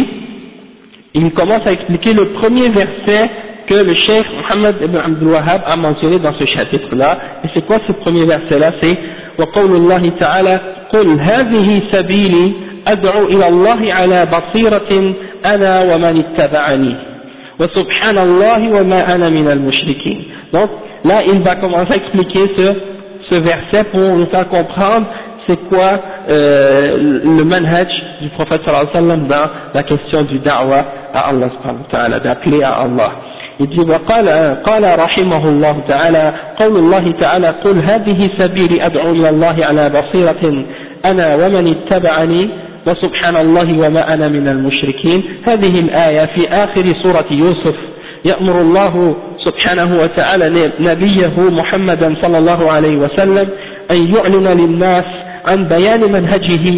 il commence à expliquer le premier verset que le cheikh Mohammed ibn Abdul Wahhab a mentionné dans ce chapitre-là. Et c'est quoi ce premier verset-là? C'est وقول الله تعالى قل هذه سبيلي أدعو إلى الله على بصيرة أنا ومن اتبعني وسبحان الله وما أنا من المشركين. Donc là il va commencer à expliquer ce verset pour nous faire comprendre c'est quoi le manhaj du prophète sallallahu alayhi wa sallam dans la question du da'wah à Allah subhanahu wa ta'ala, d'appeler à Allah. Il dit قال رحمه الله تعالى قول الله تعالى قل هذه سبيلي أدعو إلى الله على بصيرة أنا ومن اتبعني وسبحان الله وما أنا من المشركين. هذه الآية في آخر سورة يوسف يأمر الله سبحانه وتعالى نبيه محمدا صلى الله عليه وسلم أن يعلن للناس عن بيان منهجه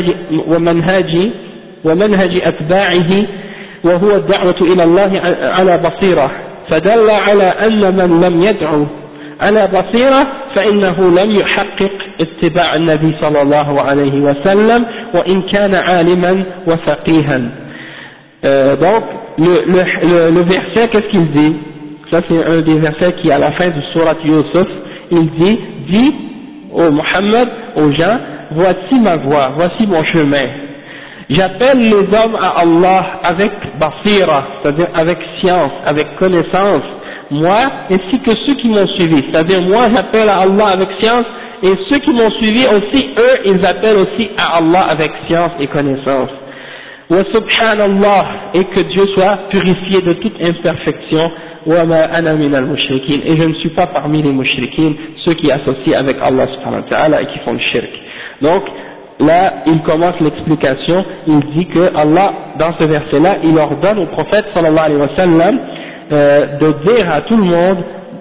ومنهج أتباعه وهو الدعوة إلى الله على بصيرة، فدل على أن من لم يدعو على بصيرة فإنه لم يحقق اتباع النبي صلى الله عليه وسلم وإن كان عالما وفقيها. Donc le verset, qu'est-ce qu'il dit? Ça c'est un des versets qui à la fin du surat Yusuf, il dit ô Muhammad, aux gens, voici ma voie, voici mon chemin. J'appelle les hommes à Allah avec basira, c'est-à-dire avec science, avec connaissance, moi ainsi que ceux qui m'ont suivi. C'est-à-dire moi j'appelle à Allah avec science, et ceux qui m'ont suivi aussi, eux, ils appellent aussi à Allah avec science et connaissance. Wa subhanallah, et que Dieu soit purifié de toute imperfection. Wa ma ana min al-mushrikin, et je ne suis pas parmi les mushrikin, ceux qui associent avec Allah subhanahu wa ta'ala et qui font le shirk. Donc là il commence l'explication, il dit que Allah dans ce verset là il ordonne au prophète sallallahu alayhi wa sallam de dire à tout le monde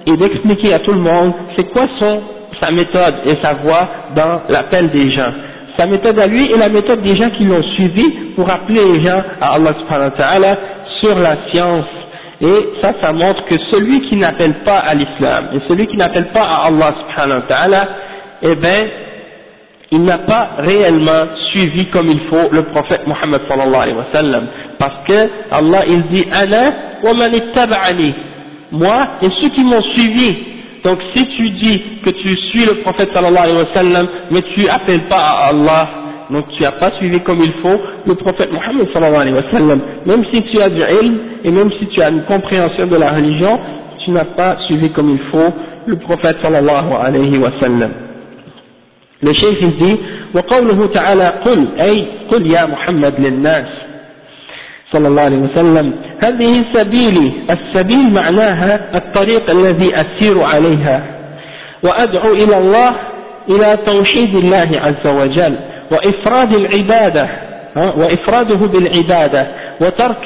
et d'expliquer à tout le monde c'est quoi sa méthode et sa voie dans l'appel des gens. Sa méthode à lui et la méthode des gens qui l'ont suivi pour appeler les gens à Allah subhanahu wa ta'ala sur la science. Et ça montre que celui qui n'appelle pas à l'islam et celui qui n'appelle pas à Allah subhanahu wa ta'ala, eh ben, il n'a pas réellement suivi comme il faut le prophète Muhammad sallallahu alayhi wa sallam. Parce que Allah il dit Ana wa man ittaba'ani, moi et ceux qui m'ont suivi. Donc si tu dis que tu suis le prophète sallallahu alayhi wa sallam mais tu appelles pas à Allah, donc tu n'as pas suivi comme il faut le prophète Muhammad sallallahu alayhi wa sallam. Même si tu as du ilm et même si tu as une compréhension de la religion, tu n'as pas suivi comme il faut le prophète sallallahu alayhi wa sallam. Le cheikh il dit وقوله تعالى قل يا محمد للناس صلى الله عليه وسلم هذه سبيلي. السبيل معناها الطريق الذي أسير عليها وأدعو إلى الله إلى توحيد الله عز وجل وإفراد العبادة وإفراده بالعبادة وترك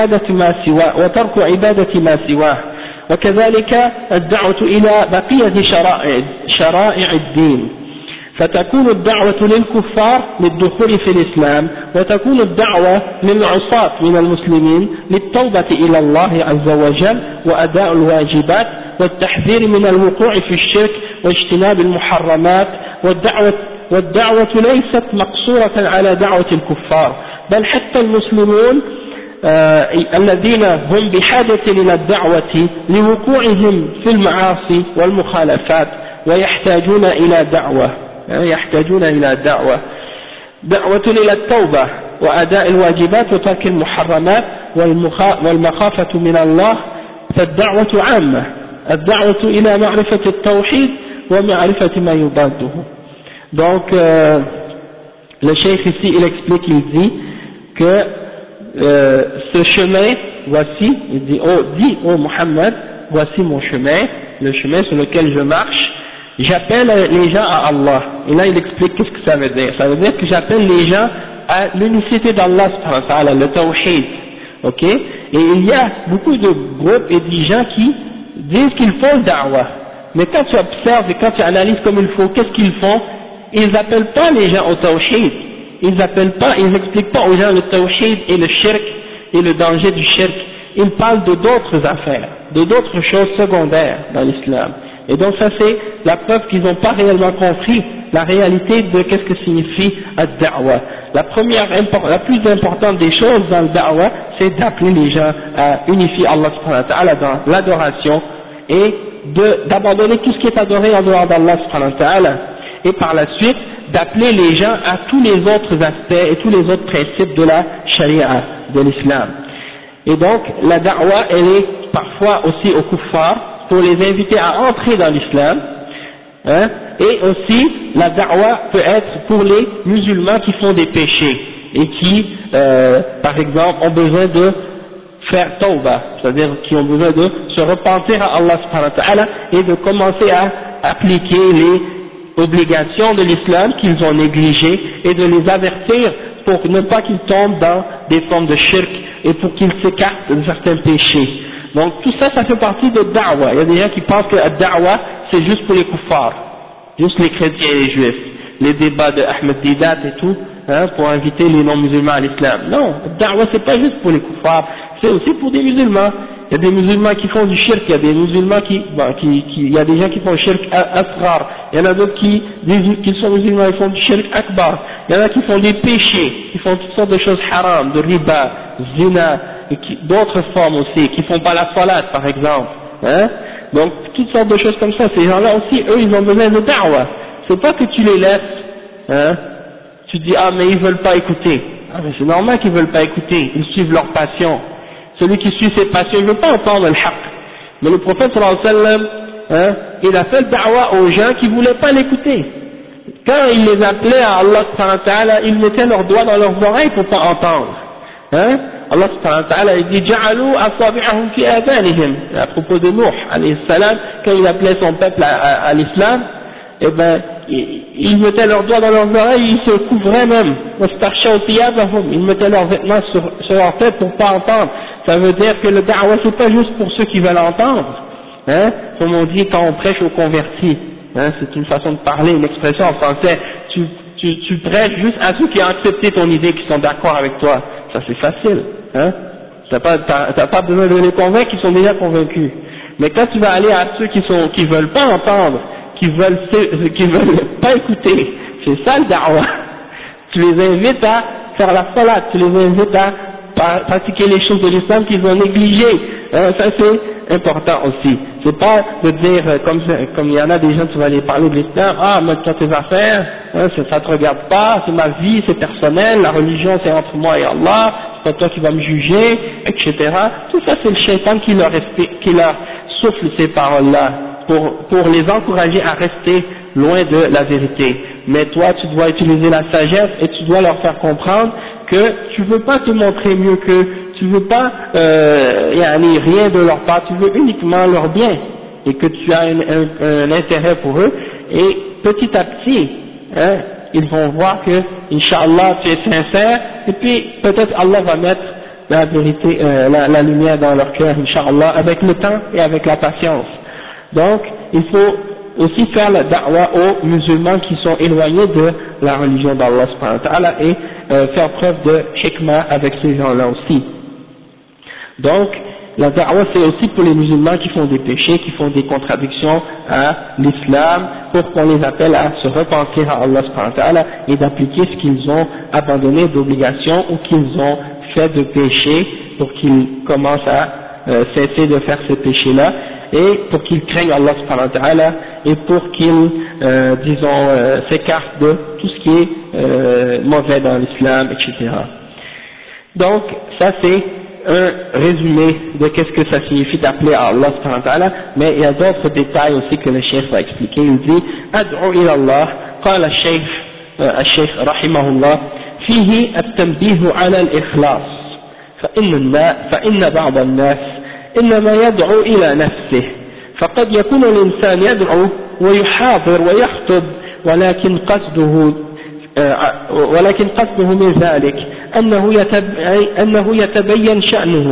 عبادة ما سواه وكذلك الدعوة إلى بقية شرائع الدين. فتكون الدعوة للكفار للدخول في الإسلام وتكون الدعوة للعصاة من المسلمين للتوبة إلى الله عز وجل وأداء الواجبات والتحذير من الوقوع في الشرك واجتناب المحرمات. والدعوة ليست مقصورة على دعوة الكفار بل حتى المسلمون الذين هم بحاجة إلى الدعوة لوقوعهم في المعاصي والمخالفات ويحتاجون إلى دعوة إلى التوبة وأداء الواجبات وترك المحرمات والمخافة من الله. فالدعوة عامة، الدعوة إلى معرفة التوحيد ومعرفة ما يضاده. Donc le cheikh ici il explique, il dit que ce chemin, voici, il dit ô Muhammad, voici mon chemin, le chemin sur lequel je marche. J'appelle les gens à Allah. Et là il explique qu'est-ce que ça veut dire. Ça veut dire que j'appelle les gens à l'unicité d'Allah subhanahu wa ta'ala, le tawhid. Ok? Et il y a beaucoup de groupes et de gens qui disent qu'ils font le da'wah. Mais quand tu observes et quand tu analyses comme il faut, qu'est-ce qu'ils font? Ils n'appellent pas les gens au tawhid. Ils n'expliquent pas aux gens le tawhid et le shirk et le danger du shirk. Ils parlent de d'autres affaires, de d'autres choses secondaires dans l'islam. Et donc ça c'est la preuve qu'ils n'ont pas réellement compris la réalité de qu'est-ce que signifie ad-da'wa. La plus importante des choses dans le da'wa, c'est d'appeler les gens à unifier Allah subhanahu wa ta'ala dans l'adoration et d'abandonner tout ce qui est adoré en dehors d'Allah subhanahu wa ta'ala. Et par la suite, d'appeler les gens à tous les autres aspects et tous les autres principes de la sharia, de l'islam. Et donc, la da'wa, elle est parfois aussi aux kuffars, pour les inviter à entrer dans l'islam, et aussi, la da'wa peut être pour les musulmans qui font des péchés, et qui, par exemple, ont besoin de faire tawbah, c'est-à-dire qui ont besoin de se repentir à Allah subhanahu wa ta'ala, et de commencer à appliquer les obligations de l'islam qu'ils ont négligées et de les avertir pour ne pas qu'ils tombent dans des formes de shirk et pour qu'ils s'écartent de certains péchés. Donc tout ça, ça fait partie de da'wa. Il y a des gens qui pensent que la da'wa c'est juste pour les kuffars, juste les chrétiens et les juifs, les débats de Ahmed Didat et tout, pour inviter les non-musulmans à l'islam. Non, la da'wa c'est pas juste pour les kuffars, c'est aussi pour des musulmans. Il y a des musulmans qui font du shirk, il y a des musulmans il y a des gens qui font du shirk asghar, il y en a d'autres qui disent qu'ils sont musulmans et font du shirk akbar, il y en a qui font des péchés, qui font toutes sortes de choses haram, de riba, zina, et d'autres formes aussi, qui font pas la salat par exemple, donc toutes sortes de choses comme ça. Ces gens-là aussi, eux ils ont besoin de da'wa. C'est pas que tu les laisses, tu dis ah mais ils veulent pas écouter, mais c'est normal qu'ils veulent pas écouter, ils suivent leur passion. Celui qui suit ses passions, il ne veut pas entendre le haqq. Mais le prophète sallallahu alayhi wa sallam, il a fait le da'wa aux gens qui ne voulaient pas l'écouter. Quand il les appelait à Allah subhanahu wa ta'ala, ils mettaient leurs doigts dans leurs oreilles pour ne pas entendre. Allah subhanahu wa ta'ala, il dit ja'alou asabi'ahum fi adhanihim. À propos de Nuh alayhi salam, quand il appelait son peuple à l'islam, eh ben, ils mettaient leurs doigts dans leurs oreilles, ils se couvraient même. Ils mettaient leurs vêtements sur leur tête pour ne pas entendre. Ça veut dire que le da'wa c'est pas juste pour ceux qui veulent entendre, hein, comme on dit quand on prêche aux convertis, hein, c'est une façon de parler, une expression en français, tu prêches juste à ceux qui ont accepté ton idée, qui sont d'accord avec toi, ça c'est facile, hein, t'as pas besoin de les convaincre, ils sont déjà convaincus, mais quand tu vas aller à ceux qui veulent pas entendre, qui veulent pas écouter, c'est ça le da'wah, tu les invites à faire la salat, tu les invites à pratiquer les choses de l'islam qu'ils ont négligées, ça c'est important aussi. C'est pas de dire comme il y en a des gens, tu vas aller parler de l'islam, ah mets-toi tes affaires, hein, ça te regarde pas, c'est ma vie, c'est personnel, la religion c'est entre moi et Allah, c'est pas toi qui vas me juger, etc. Tout ça c'est le shaitan qui leur souffle ces paroles-là pour les encourager à rester loin de la vérité. Mais toi tu dois utiliser la sagesse et tu dois leur faire comprendre que tu veux pas te montrer mieux qu'eux, tu veux pas rien de leur part, tu veux uniquement leur bien, et que tu as un intérêt pour eux, et petit à petit, hein, ils vont voir que, Inch'Allah, tu es sincère, et puis peut-être Allah va mettre la vérité, la lumière dans leur cœur, Inch'Allah, avec le temps et avec la patience. Donc, il faut aussi faire la da'wah aux musulmans qui sont éloignés de la religion d'Allah subhanahu wa ta'ala et faire preuve de hikmah avec ces gens-là aussi. Donc, la da'wah c'est aussi pour les musulmans qui font des péchés, qui font des contradictions à l'islam, pour qu'on les appelle à se repentir à Allah subhanahu wa ta'ala et d'appliquer ce qu'ils ont abandonné d'obligations ou qu'ils ont fait de péchés, pour qu'ils commencent à cesser de faire ces péchés-là, et pour qu'ils craignent Allah subhanahu wa ta'ala, et pour qu'ils, s'écartent de tout ce qui est mauvais dans l'islam, etc. Donc, ça c'est un résumé de qu'est-ce que ça signifie d'appeler à Allah subhanahu wa ta'ala, mais il y a d'autres détails aussi que le cheikh va expliquer. Il dit, Ad'u ila Allah, قال الشيخ رحمه الله, فيه التنبيه على الإخلاص, فإن بعض الناس إنما يدعو إلى نفسه، فقد يكون الإنسان يدعو ويحاضر ويخطب ولكن قصده من ذلك أنه يتبين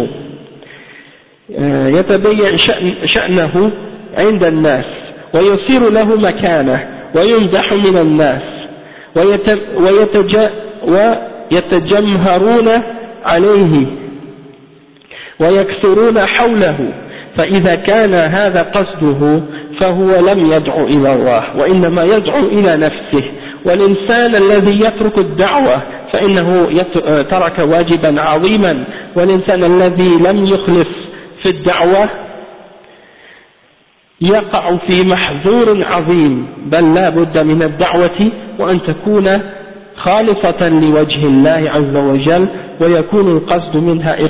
شأنه عند الناس ويصير له مكانه ويمدح من الناس ويتجمهرون عليه ويكثرون حوله، فإذا كان هذا قصده فهو لم يدعو إلى الله وإنما يدعو إلى نفسه. والإنسان الذي يترك الدعوة فإنه ترك واجبا عظيما، والإنسان الذي لم يخلص في الدعوة يقع في محظور عظيم، بل لا بد من الدعوة وأن تكون خالصة لوجه الله عز وجل، ويكون القصد منها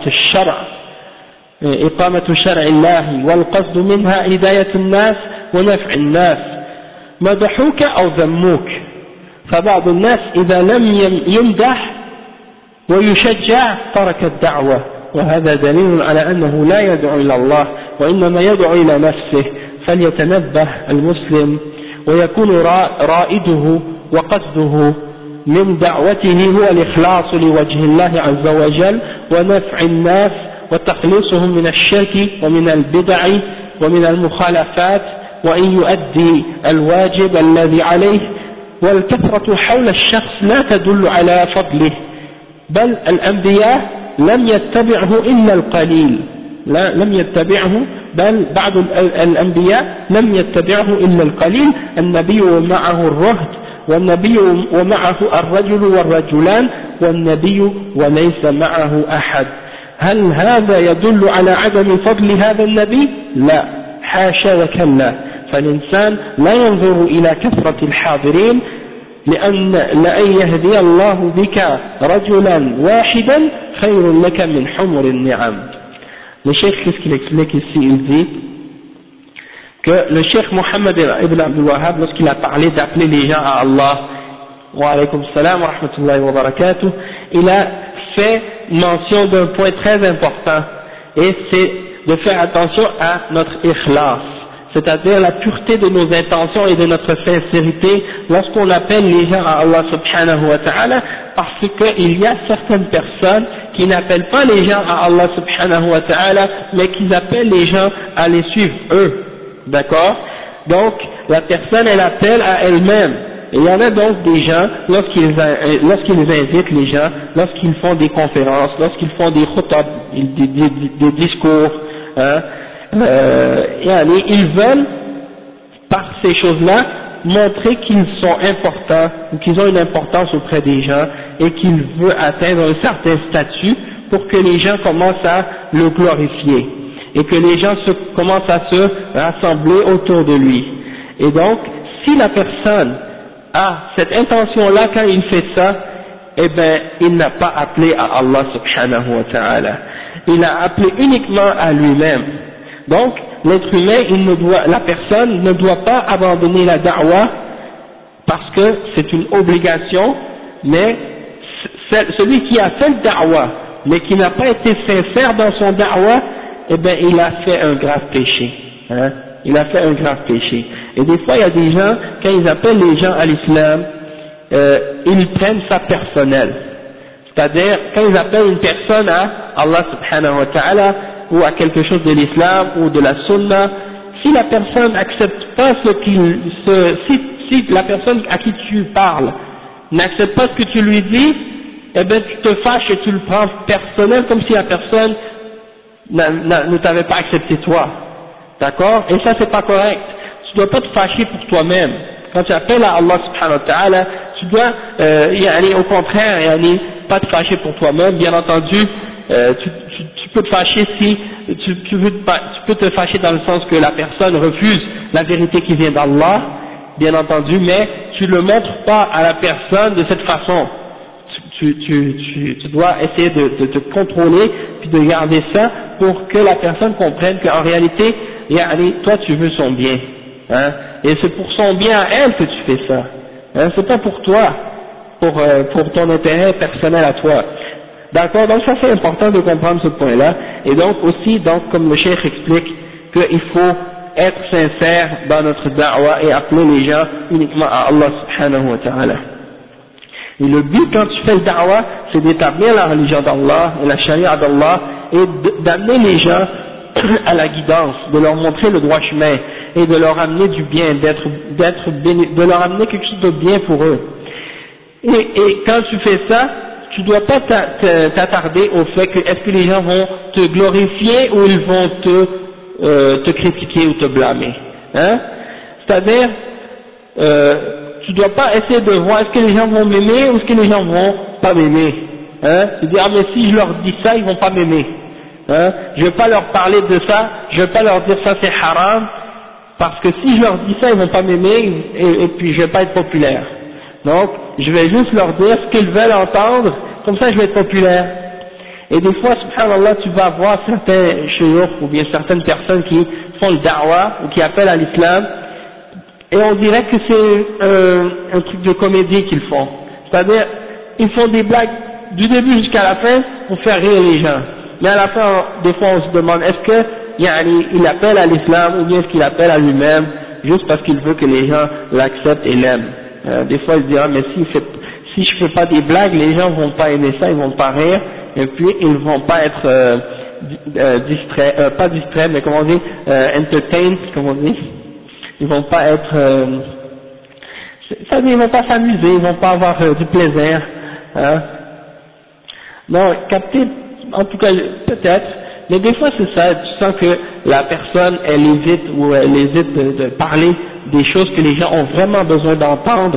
إقامة شرع الله، والقصد منها هداية الناس ونفع الناس، مدحوك أو ذموك. فبعض الناس إذا لم يمدح ويشجع ترك الدعوة، وهذا دليل على أنه لا يدعو إلى الله وإنما يدعو إلى نفسه. فليتنبه المسلم ويكون رائده وقصده من دعوته هو الإخلاص لوجه الله عز وجل ونفع الناس وتخليصهم من الشرك ومن البدع ومن المخالفات، وأن يؤدي الواجب الذي عليه. والكثرة حول الشخص لا تدل على فضله، بل الأنبياء لم يتبعه إلا القليل، لم يتبعه، بل بعض الأنبياء لم يتبعه إلا القليل. النبي ومعه الرهط، والنبي ومعه الرجل والرجلان، والنبي وليس معه أحد. هل هذا يدل على عدم فضل هذا النبي؟ لا، حاشا وكلا. فالإنسان لا ينظر إلى كثرة الحاضرين، لأن يهدي الله بك رجلا واحدا خير لك من حمر النعم. Le cheikh, qu'est-ce qu'il explique ici? Il dit que le cheikh Mohammed ibn Abdul Wahhab, lorsqu'il a parlé d'appeler les gens à Allah, wa alaykum salam wa rahmatullahi wa barakatuh, il a fait mention d'un point très important, et c'est de faire attention à notre ikhlas, c'est-à-dire la pureté de nos intentions et de notre sincérité lorsqu'on appelle les gens à Allah subhanahu wa ta'ala, parce qu'il y a certaines personnes qui n'appellent pas les gens à Allah subhanahu wa ta'ala, mais qui appellent les gens à les suivre eux, d'accord? Donc la personne elle appelle à elle-même. Et il y en a donc des gens, lorsqu'ils invitent les gens, lorsqu'ils font des conférences, lorsqu'ils font des khutab, des discours, hein, ils veulent, par ces choses-là, montrer qu'ils sont importants, ou qu'ils ont une importance auprès des gens, et qu'ils veulent atteindre un certain statut pour que les gens commencent à le glorifier, et que les gens commencent à se rassembler autour de lui. Et donc, si la personne a cette intention-là quand il fait ça, eh bien, il n'a pas appelé à Allah subhanahu wa ta'ala. Il a appelé uniquement à lui-même. Donc, l'être humain, la personne ne doit pas abandonner la da'wah parce que c'est une obligation, mais celui qui a fait le da'wah, mais qui n'a pas été sincère dans son da'wah, eh bien, il a fait un grave péché. Hein? Il a fait un grave péché. Et des fois, il y a des gens, quand ils appellent les gens à l'islam, ils prennent ça personnel. C'est-à-dire, quand ils appellent une personne à Allah subhanahu wa ta'ala, ou à quelque chose de l'islam, ou de la sunna, si la personne n'accepte pas si la personne à qui tu parles n'accepte pas ce que tu lui dis, eh bien, tu te fâches et tu le prends personnel, comme si la personne ne t'avait pas accepté toi. D'accord? Et ça, c'est pas correct. Tu dois pas te fâcher pour toi-même. Quand tu appelles à Allah subhanahu wa ta'ala, tu dois, au contraire, pas te fâcher pour toi-même. Bien entendu, tu peux te fâcher si, tu peux te fâcher dans le sens que la personne refuse la vérité qui vient d'Allah, bien entendu, mais tu ne le montres pas à la personne de cette façon. Tu dois essayer de te contrôler, puis de garder ça pour que la personne comprenne qu'en réalité, toi tu veux son bien, hein, et c'est pour son bien à elle que tu fais ça, hein, c'est pas pour toi, pour ton intérêt personnel à toi, d'accord? Donc ça c'est important de comprendre ce point-là, et donc aussi, comme le cheikh explique, qu'il faut être sincère dans notre da'wah et appeler les gens uniquement à Allah subhanahu wa ta'ala. Et le but quand tu fais le da'wah, c'est d'établir la religion d'Allah et la charia d'Allah et d'amener les gens à la guidance, de leur montrer le droit chemin et de leur amener du bien, de leur amener quelque chose de bien pour eux. Et quand tu fais ça, tu dois pas t'attarder au fait que est-ce que les gens vont te glorifier ou ils vont te critiquer ou te blâmer, hein? C'est-à-dire, tu dois pas essayer de voir est-ce que les gens vont m'aimer ou est-ce que les gens vont pas m'aimer, hein? Tu dis, ah mais si je leur dis ça, ils vont pas m'aimer, hein? Je vais pas leur parler de ça, je vais pas leur dire ça c'est haram, parce que si je leur dis ça, ils vont pas m'aimer et puis je vais pas être populaire. Donc, je vais juste leur dire ce qu'ils veulent entendre, comme ça je vais être populaire. Et des fois, subhanallah, tu vas voir certains shuyukh ou bien certaines personnes qui font le da'wah ou qui appellent à l'islam, et on dirait que c'est un truc de comédie qu'ils font. C'est-à-dire, ils font des blagues du début jusqu'à la fin pour faire rire les gens. Mais à la fin, des fois on se demande, est-ce que il appelle à l'islam ou bien est-ce qu'il appelle à lui-même juste parce qu'il veut que les gens l'acceptent et l'aiment. Des fois il se dit, ah mais si je fais pas des blagues, les gens vont pas aimer ça, ils vont pas rire, et puis ils vont pas être distraits, pas distraits, mais comment on dit, entertained, comment on dit, ils vont pas être, ils vont pas s'amuser, ils vont pas avoir du plaisir, hein. Non, capter, en tout cas peut-être, mais des fois c'est ça, tu sens que la personne elle hésite de parler des choses que les gens ont vraiment besoin d'entendre,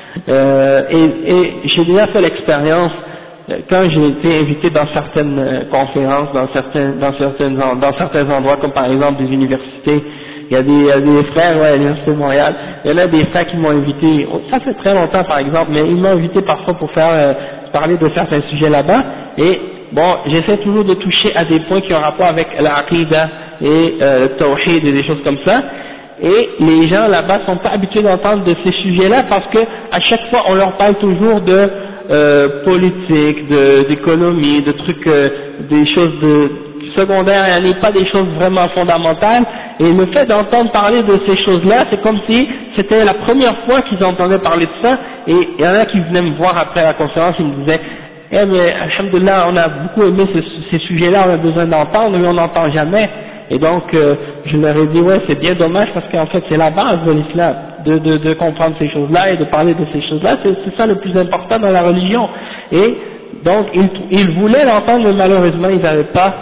et j'ai déjà fait l'expérience quand j'ai été invité dans certaines conférences, dans certains endroits comme par exemple des universités. Il y a des frères, à l'Université de Montréal, il y en a des frères qui m'ont invité, ça fait très longtemps par exemple, mais ils m'ont invité parfois pour parler de certains sujets là-bas, et bon, j'essaie toujours de toucher à des points qui ont rapport avec l'aqida et le tawhid et des choses comme ça, et les gens là-bas sont pas habitués d'entendre de ces sujets-là parce que à chaque fois on leur parle toujours de politique, d'économie, de trucs, des choses secondaires, et pas des choses vraiment fondamentales. Et le fait d'entendre parler de ces choses-là, c'est comme si c'était la première fois qu'ils entendaient parler de ça, et il y en a qui venaient me voir après la conférence, ils me disaient, Eh mais alhamdoulilah, on a beaucoup aimé ces sujets-là, on a besoin d'entendre, mais on n'entend jamais. Et donc, je leur ai dit, ouais, c'est bien dommage parce qu'en fait, c'est la base de l'islam, de comprendre ces choses-là et de parler de ces choses-là, c'est ça le plus important dans la religion. Et donc, ils voulaient l'entendre, mais malheureusement, ils n'avaient pas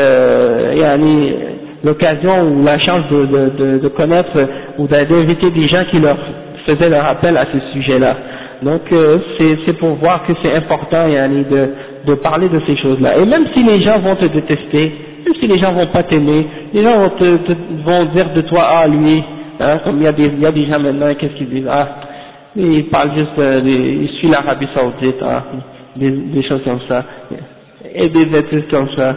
l'occasion ou la chance de connaître ou d'inviter des gens qui leur faisaient leur appel à ces sujets-là. Donc, c'est pour voir que c'est important, de parler de ces choses-là. Et même si les gens vont te détester, même si les gens vont pas t'aimer, les gens vont dire de toi, ah lui, hein, comme il y a des gens maintenant, qu'est-ce qu'ils disent, ah, il parle juste, il suit l'Arabie Saoudite, ah, des choses comme ça, et des bêtises comme ça.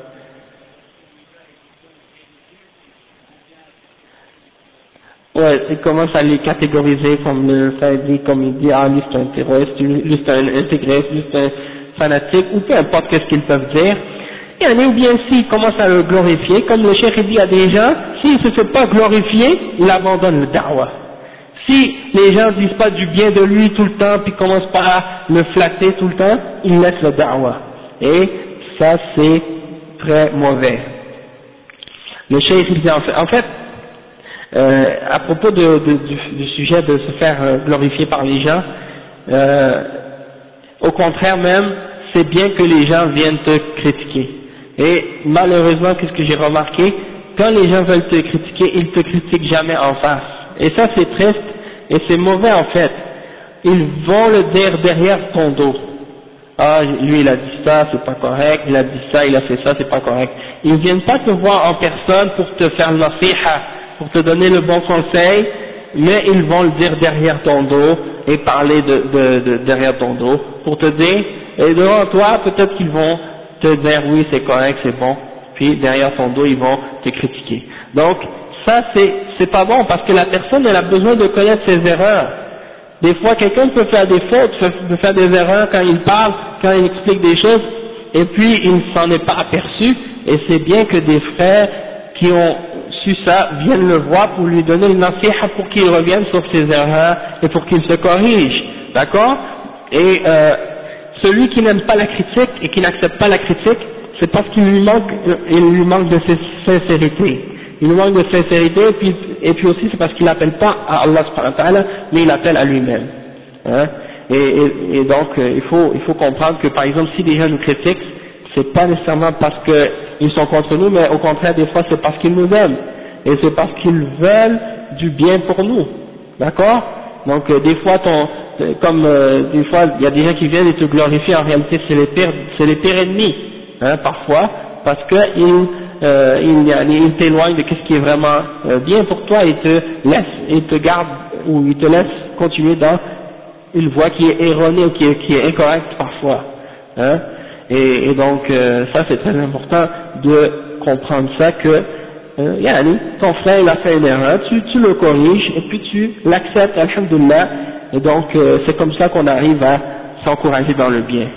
Ouais, il commence à les catégoriser comme il dit, ah lui c'est un terroriste, lui c'est un intégriste, lui c'est un fanatique, ou peu importe qu'est-ce qu'ils peuvent dire. Et ou bien s'il commence à le glorifier, comme le cheikh dit à des gens, s'il ne se fait pas glorifier, il abandonne le da'wah. Si les gens disent pas du bien de lui tout le temps, puis commencent pas à le flatter tout le temps, il laisse le da'wah. Et ça c'est très mauvais. Le cheikh dit en fait, à propos du sujet de se faire glorifier par les gens, au contraire même, c'est bien que les gens viennent te critiquer. Et malheureusement, qu'est-ce que j'ai remarqué, quand les gens veulent te critiquer, ils te critiquent jamais en face. Et ça c'est triste, et c'est mauvais en fait. Ils vont le dire derrière ton dos. Ah, lui il a dit ça, c'est pas correct, il a dit ça, il a fait ça, c'est pas correct. Ils viennent pas te voir en personne pour te faire le nasiha, pour te donner le bon conseil, mais ils vont le dire derrière ton dos et parler derrière ton dos pour te dire, et devant toi peut-être qu'ils vont te dire oui c'est correct, c'est bon, puis derrière ton dos ils vont te critiquer. Donc ça c'est pas bon parce que la personne elle a besoin de connaître ses erreurs. Des fois quelqu'un peut faire des fautes, peut faire des erreurs quand il parle, quand il explique des choses, et puis il ne s'en est pas aperçu, et c'est bien que des frères qui ont su ça viennent le voir pour lui donner le nasiha pour qu'il revienne sur ses erreurs et pour qu'il se corrige, d'accord? Et celui qui n'aime pas la critique et qui n'accepte pas la critique, c'est parce qu'il lui manque de sincérité. Il lui manque de sincérité et puis aussi c'est parce qu'il n'appelle pas à Allah subhanahu wa ta'ala, mais il appelle à lui-même. Hein? Et donc il faut comprendre que par exemple si des gens nous critiquent, c'est pas nécessairement parce qu'ils sont contre nous, mais au contraire des fois c'est parce qu'ils nous aiment. Et c'est parce qu'ils veulent du bien pour nous. D'accord? Donc des fois des fois il y a des gens qui viennent et te glorifient, en réalité c'est les pires ennemis, hein, parfois, parce qu'ils t'éloignent de ce qui est vraiment bien pour toi et te garde ou ils te laissent continuer dans une voie qui est erronée ou qui est incorrecte parfois. Hein? Et donc ça c'est très important de comprendre ça que ton frère il a fait une erreur, tu le corriges et puis tu l'acceptes, alhamdoulilah, et donc c'est comme ça qu'on arrive à s'encourager dans le bien.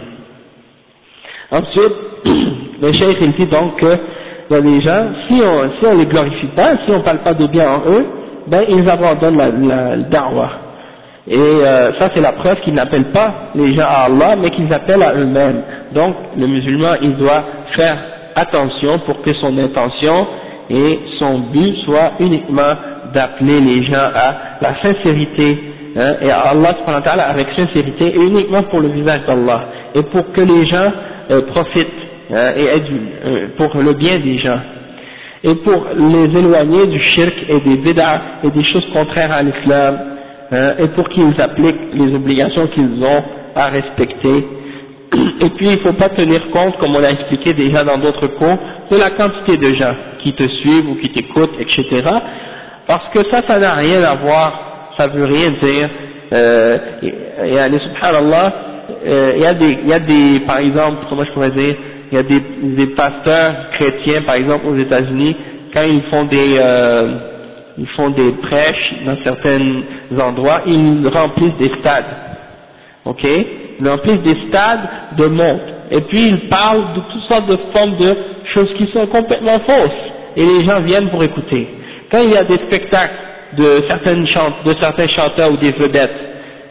Ensuite, le cheikh il dit donc que les gens, si on les glorifie pas, si on parle pas de bien en eux, ben ils abandonnent la da'wah. Et ça c'est la preuve qu'ils n'appellent pas les gens à Allah, mais qu'ils appellent à eux-mêmes. Donc le musulman il doit faire attention pour que son intention et son but soit uniquement d'appeler les gens à la sincérité, hein, et à Allah subhanahu wa ta'ala avec sincérité et uniquement pour le visage d'Allah et pour que les gens profitent, hein, et aident pour le bien des gens et pour les éloigner du shirk et des bid'ah et des choses contraires à l'islam, hein, et pour qu'ils appliquent les obligations qu'ils ont à respecter. Et puis il ne faut pas tenir compte, comme on l'a expliqué déjà dans d'autres cours, de la quantité de gens qui te suivent ou qui t'écoutent, etc. Parce que ça n'a rien à voir, ça veut rien dire. Subhanallah, il y a des, par exemple, comment je pourrais dire, il y a des pasteurs chrétiens, par exemple aux États-Unis, quand ils font des prêches dans certains endroits, ils remplissent des stades. Ok, ils remplissent des stades de monde, et puis ils parlent de toutes sortes de formes de choses qui sont complètement fausses, et les gens viennent pour écouter. Quand il y a des spectacles de certains chanteurs ou des vedettes,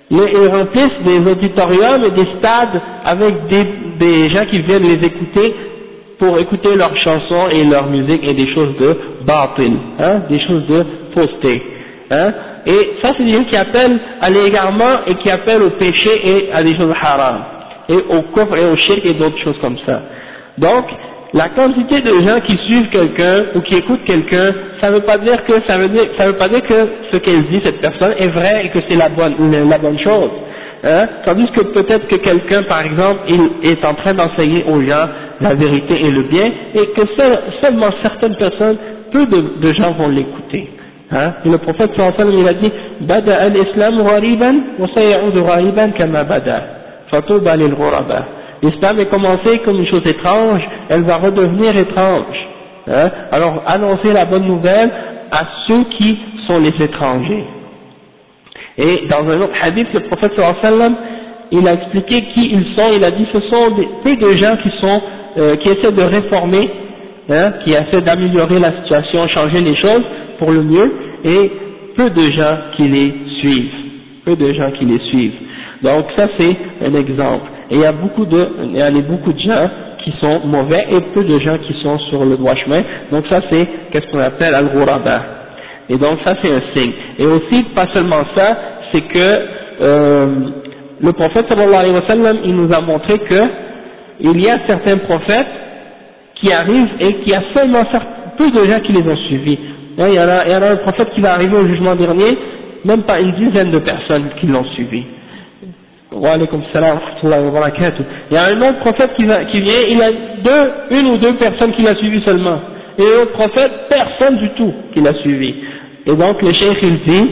ils remplissent des auditoriums et des stades avec des gens qui viennent les écouter pour écouter leurs chansons et leur musique et des choses de batil, hein, des choses de fausseté, hein. Et ça c'est des gens qui appellent à l'égarement et qui appellent au péché et à des choses haram, et au kufr et au shirk et d'autres choses comme ça. Donc, la quantité de gens qui suivent quelqu'un ou qui écoutent quelqu'un, ça veut pas dire que ce qu'elle dit cette personne est vrai et que c'est la bonne chose, hein? Tandis que peut-être que quelqu'un, par exemple, il est en train d'enseigner aux gens la vérité et le bien, et que seulement certaines personnes, peu de gens vont l'écouter, hein? Et le prophète sallallahu alayhi wa sallam, il a dit bada al-islam ghariban wa sayaudu ghariban kama bada fatuba lil ghuraba. L'islam est commencé comme une chose étrange, elle va redevenir étrange, hein? Alors annoncez la bonne nouvelle à ceux qui sont les étrangers. Et dans un autre hadith, le prophète sallallahu alayhi wa sallam, il a expliqué qui ils sont. Il a dit ce sont peu de gens qui essaient de réformer, hein, qui essaient d'améliorer la situation, changer les choses pour le mieux, et peu de gens qui les suivent, Donc ça c'est un exemple. Et il y a beaucoup de gens qui sont mauvais et peu de gens qui sont sur le droit chemin. Donc ça c'est qu'est-ce qu'on appelle al-ghuraba. Et donc ça c'est un signe. Et aussi pas seulement ça, c'est que le prophète sallallahu alayhi wa sallam, il nous a montré que il y a certains prophètes qui arrivent et qu'il y a seulement peu de gens qui les ont suivis. Il y en a un prophète qui va arriver au jugement dernier, même pas une dizaine de personnes qui l'ont suivi. Wa alaykum salam wa rahmatullahi wa barakatuh. Il y a un autre prophète qui vient, il a une ou deux personnes qui l'a suivi seulement. Et l'autre prophète, personne du tout qui l'a suivi. Et donc le cheikh il dit,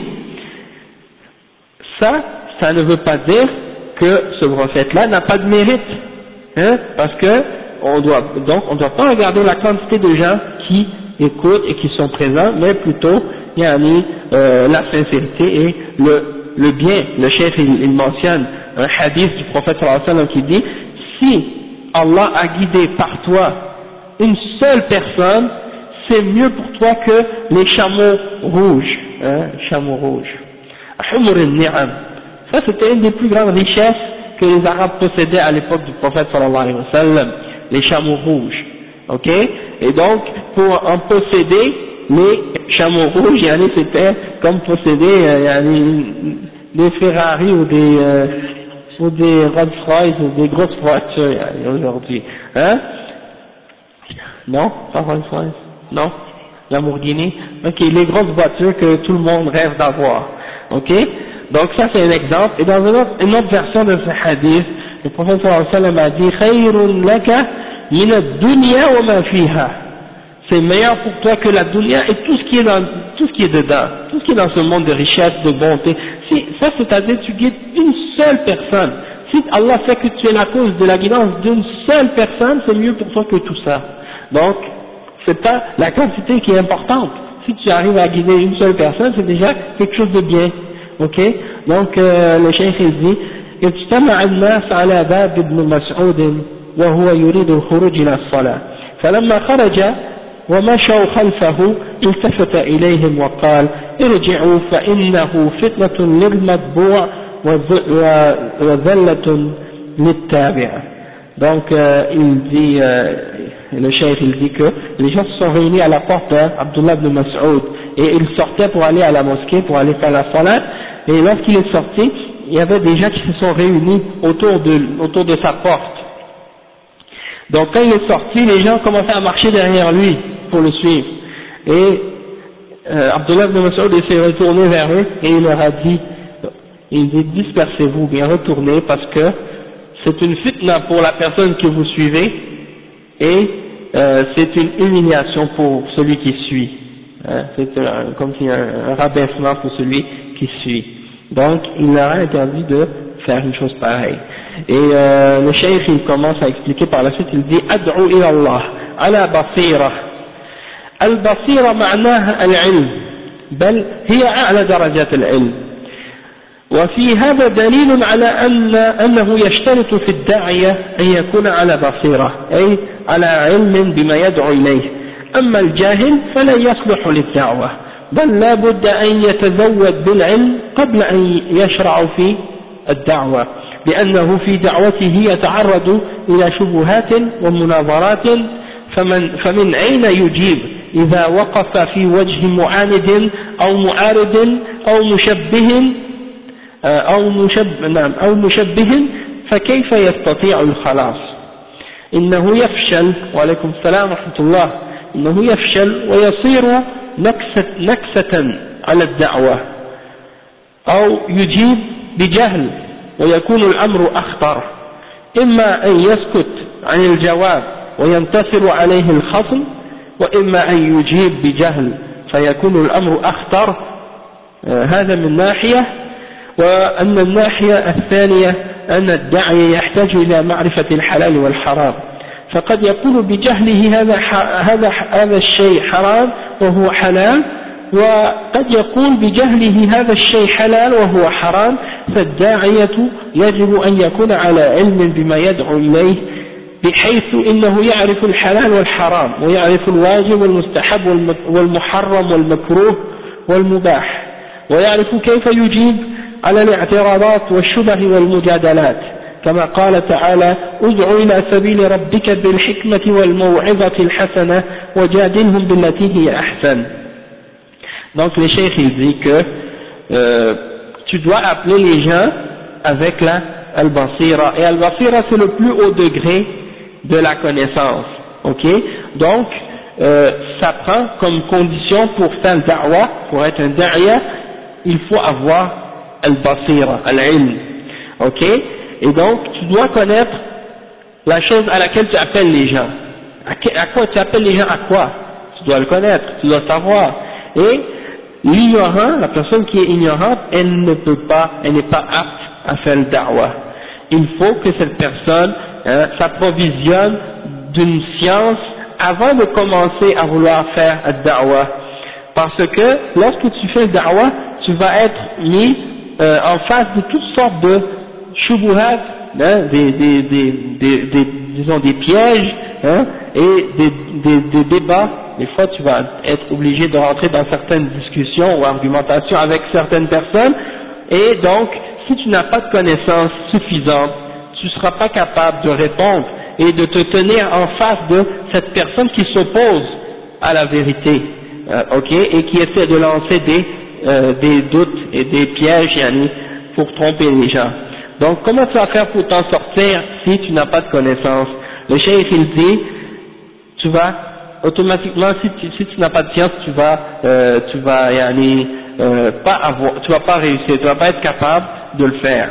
ça ne veut pas dire que ce prophète-là n'a pas de mérite, hein, parce que on doit pas regarder la quantité de gens qui écoutent et qui sont présents, mais plutôt la sincérité et le bien. Le cheikh il mentionne un hadith du prophète sallallahu alayhi wa sallam qui dit, si Allah a guidé par toi une seule personne, c'est mieux pour toi que les chameaux rouges, hein, chameaux rouges. Ça c'était une des plus grandes richesses que les Arabes possédaient à l'époque du prophète sallallahu alayhi wa sallam, les chameaux rouges, ok. Et donc pour en posséder les chameaux rouges, c'était comme posséder des Ferrari ou des Rolls-Royce ou des grosses voitures aujourd'hui, hein? Non, pas Rolls-Royce, non, Lamborghini, ok, les grosses voitures que tout le monde rêve d'avoir, ok. Donc ça c'est un exemple. Et dans une autre version de ce hadith, le prophète sallallahu alayhi wa sallam a dit khayrun laka min ad-dunya wa ma fiha. C'est meilleur pour toi que la dunya et tout ce qui est dedans, tout ce qui est dans ce monde de richesse, de bonté. Ça c'est-à-dire tu guides une seule personne. Si Allah sait que tu es la cause de la guidance d'une seule personne, c'est mieux pour toi que tout ça. Donc c'est pas la quantité qui est importante. Si tu arrives à guider une seule personne, c'est déjà quelque chose de bien. Ok, donc le cheikh il dit اجتمع الناس على باب ابن مسعود وهو يريد الخروج إلى الصلاة فلما خرج ومشوا خلفه التفت إليهم وقال ارجعوا فإنه فتنة للمتبوع وذلة للتابع. Donc il dit, le cheikh il dit que les gens se sont réunis à la porte d'Abdullah ibn Mas'ud et ils sortaient pour aller à la mosquée, pour aller faire la salat, et lorsqu'il est sorti, il y avait des gens qui se sont réunis autour de sa porte. Donc quand il est sorti, les gens commençaient à marcher derrière lui pour le suivre. Et Abdullah ibn Mas'ud s'est retourné vers eux et il leur a dit, dispersez-vous, bien retournez, parce que c'est une fitna pour la personne que vous suivez et c'est une humiliation pour celui qui suit. C'est comme si un rabaissement pour celui qui suit. Donc il leur a interdit de faire une chose pareille. Et le cheikh il commence à expliquer par la suite, il dit ad'u ila Allah ala basira. Al-basira ma'naha al-ilm, bal hiya a'la darajat al-ilm. وفي هذا دليل على أنه يشترط في الداعية أن يكون على بصيرة أي على علم بما يدعو إليه. أما الجاهل فلا يصلح للدعوة، بل لا بد أن يتزود بالعلم قبل أن يشرع في الدعوة لأنه في دعوته يتعرض إلى شبهات ومناظرات فمن أين يجيب إذا وقف في وجه معاند أو معارض أو مشبه فكيف يستطيع الخلاص إنه يفشل وعليكم السلام ورحمة الله إنه يفشل ويصير نكسة على الدعوة أو يجيب بجهل ويكون الأمر أخطر إما أن يسكت عن الجواب وينتصر عليه الخصم وإما أن يجيب بجهل فيكون الأمر أخطر هذا من ناحية وأن الناحية الثانية أن الداعي يحتاج إلى معرفة الحلال والحرام فقد يقول بجهله هذا الشيء حرام وهو حلال وقد يقول بجهله هذا الشيء حلال وهو حرام فالداعية يجب أن يكون على علم بما يدعو إليه بحيث إنه يعرف الحلال والحرام ويعرف الواجب والمستحب والمحرم والمكروه والمباح ويعرف كيف يجيب على الاعتراضات والشبه والمجادلات كما قال تعالى ادع إلى سبيل ربك بالحكمة والموعظة الحسنة وجادلهم بالتي هي أحسن. Donc le cheikh il dit que tu dois appeler les gens avec la al-basira et al-basira c'est le plus haut degré de la connaissance, ok? Donc ça prend comme condition pour faire da'wah, pour être un da'iyah, il faut avoir al-basira, al-ilm, ok? Et donc tu dois connaître la chose à laquelle tu appelles les gens. À quoi tu appelles les gens, à quoi? Tu dois le connaître, tu dois savoir. Et l'ignorant, la personne qui est ignorante, elle n'est pas apte à faire le da'wah. Il faut que cette personne s'approvisionne d'une science avant de commencer à vouloir faire le da'wah. Parce que lorsque tu fais le da'wah, tu vas être mis en face de toutes sortes de shubuhat, disons des pièges, et des débats. Des fois tu vas être obligé de rentrer dans certaines discussions ou argumentations avec certaines personnes, et donc si tu n'as pas de connaissances suffisantes, tu ne seras pas capable de répondre et de te tenir en face de cette personne qui s'oppose à la vérité, ok, et qui essaie de lancer des doutes et des pièges pour tromper les gens. Donc comment tu vas faire pour t'en sortir si tu n'as pas de connaissances? Le cheikh il dit, tu vas automatiquement, si tu n'as pas de science, tu vas pas réussir, tu vas pas être capable de le faire.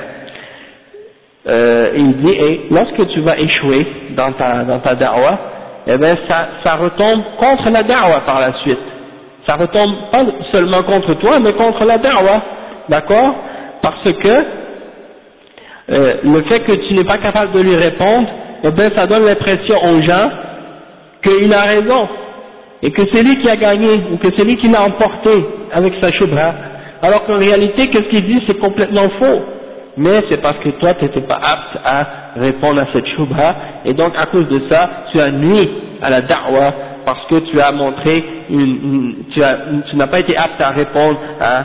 Il dit, et lorsque tu vas échouer dans ta da'wah, eh ben ça retombe contre la da'wah par la suite. Ça retombe pas seulement contre toi, mais contre la da'wah, d'accord? Parce que le fait que tu n'es pas capable de lui répondre, eh ben ça donne l'impression aux gens qu'il a raison, et que c'est lui qui a gagné, ou que c'est lui qui l'a emporté avec sa shubha, alors qu'en réalité, qu'est-ce qu'il dit, c'est complètement faux, mais c'est parce que toi, tu n'étais pas apte à répondre à cette shubha, et donc à cause de ça, tu as nui à la da'wah, parce que tu as montré, tu n'as pas été apte à répondre à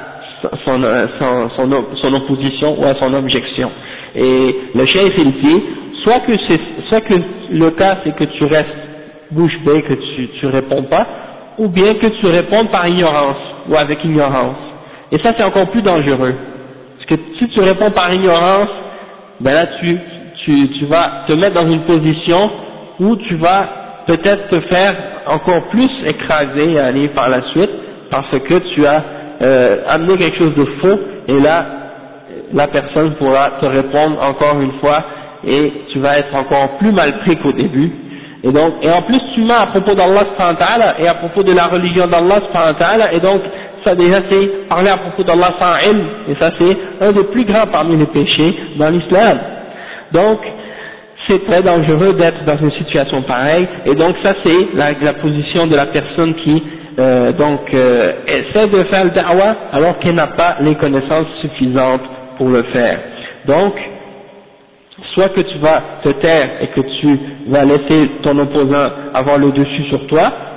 son opposition ou à son objection. Et le cheikh il dit, soit que le cas c'est que tu restes bouche bée, que tu réponds pas, ou bien que tu réponds par ignorance, ou avec ignorance. Et ça c'est encore plus dangereux. Parce que si tu réponds par ignorance, ben là tu vas te mettre dans une position où tu vas peut-être te faire encore plus écraser aller par la suite, parce que tu as amené quelque chose de faux, et là la personne pourra te répondre encore une fois, et tu vas être encore plus mal pris qu'au début. Et donc, et en plus tu mens à propos d'Allah subhanahu wa ta'ala et à propos de la religion d'Allah subhanahu wa ta'ala, et donc ça déjà c'est parler à propos d'Allah sans ilm, et ça c'est un des plus grands parmi les péchés dans l'islam. Donc c'est très dangereux d'être dans une situation pareille, et donc ça c'est la position de la personne qui essaie de faire le da'wah alors qu'elle n'a pas les connaissances suffisantes pour le faire. Donc soit que tu vas te taire et que tu vas laisser ton opposant avoir le dessus sur toi,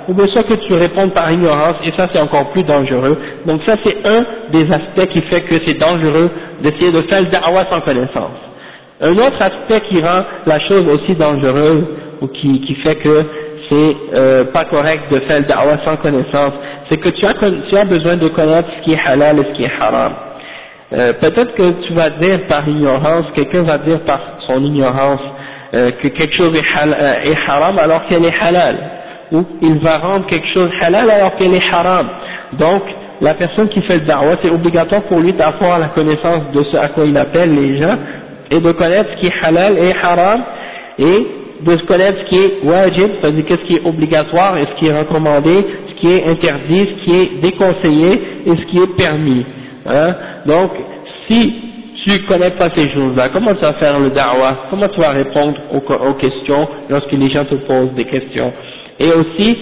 ou bien soit que tu répondes par ignorance, et ça c'est encore plus dangereux. Donc ça c'est un des aspects qui fait que c'est dangereux d'essayer de faire le da'wah sans connaissance. Un autre aspect qui rend la chose aussi dangereuse, ou qui fait que c'est pas correct de faire le da'wah sans connaissance, c'est que tu as besoin de connaître ce qui est halal et ce qui est haram. Peut-être que tu vas dire par ignorance, quelqu'un va dire par son ignorance que quelque chose est haram alors qu'elle est halal, ou il va rendre quelque chose halal alors qu'elle est haram. Donc la personne qui fait le da'wah, c'est obligatoire pour lui d'avoir la connaissance de ce à quoi il appelle les gens, et de connaître ce qui est halal et haram, et de connaître ce qui est wajib, c'est-à-dire ce qui est obligatoire et ce qui est recommandé, ce qui est interdit, ce qui est déconseillé et ce qui est permis. Hein? Donc, si tu connais pas ces choses-là, comment tu vas faire le da'wah? Comment tu vas répondre aux questions lorsque les gens te posent des questions? Et aussi,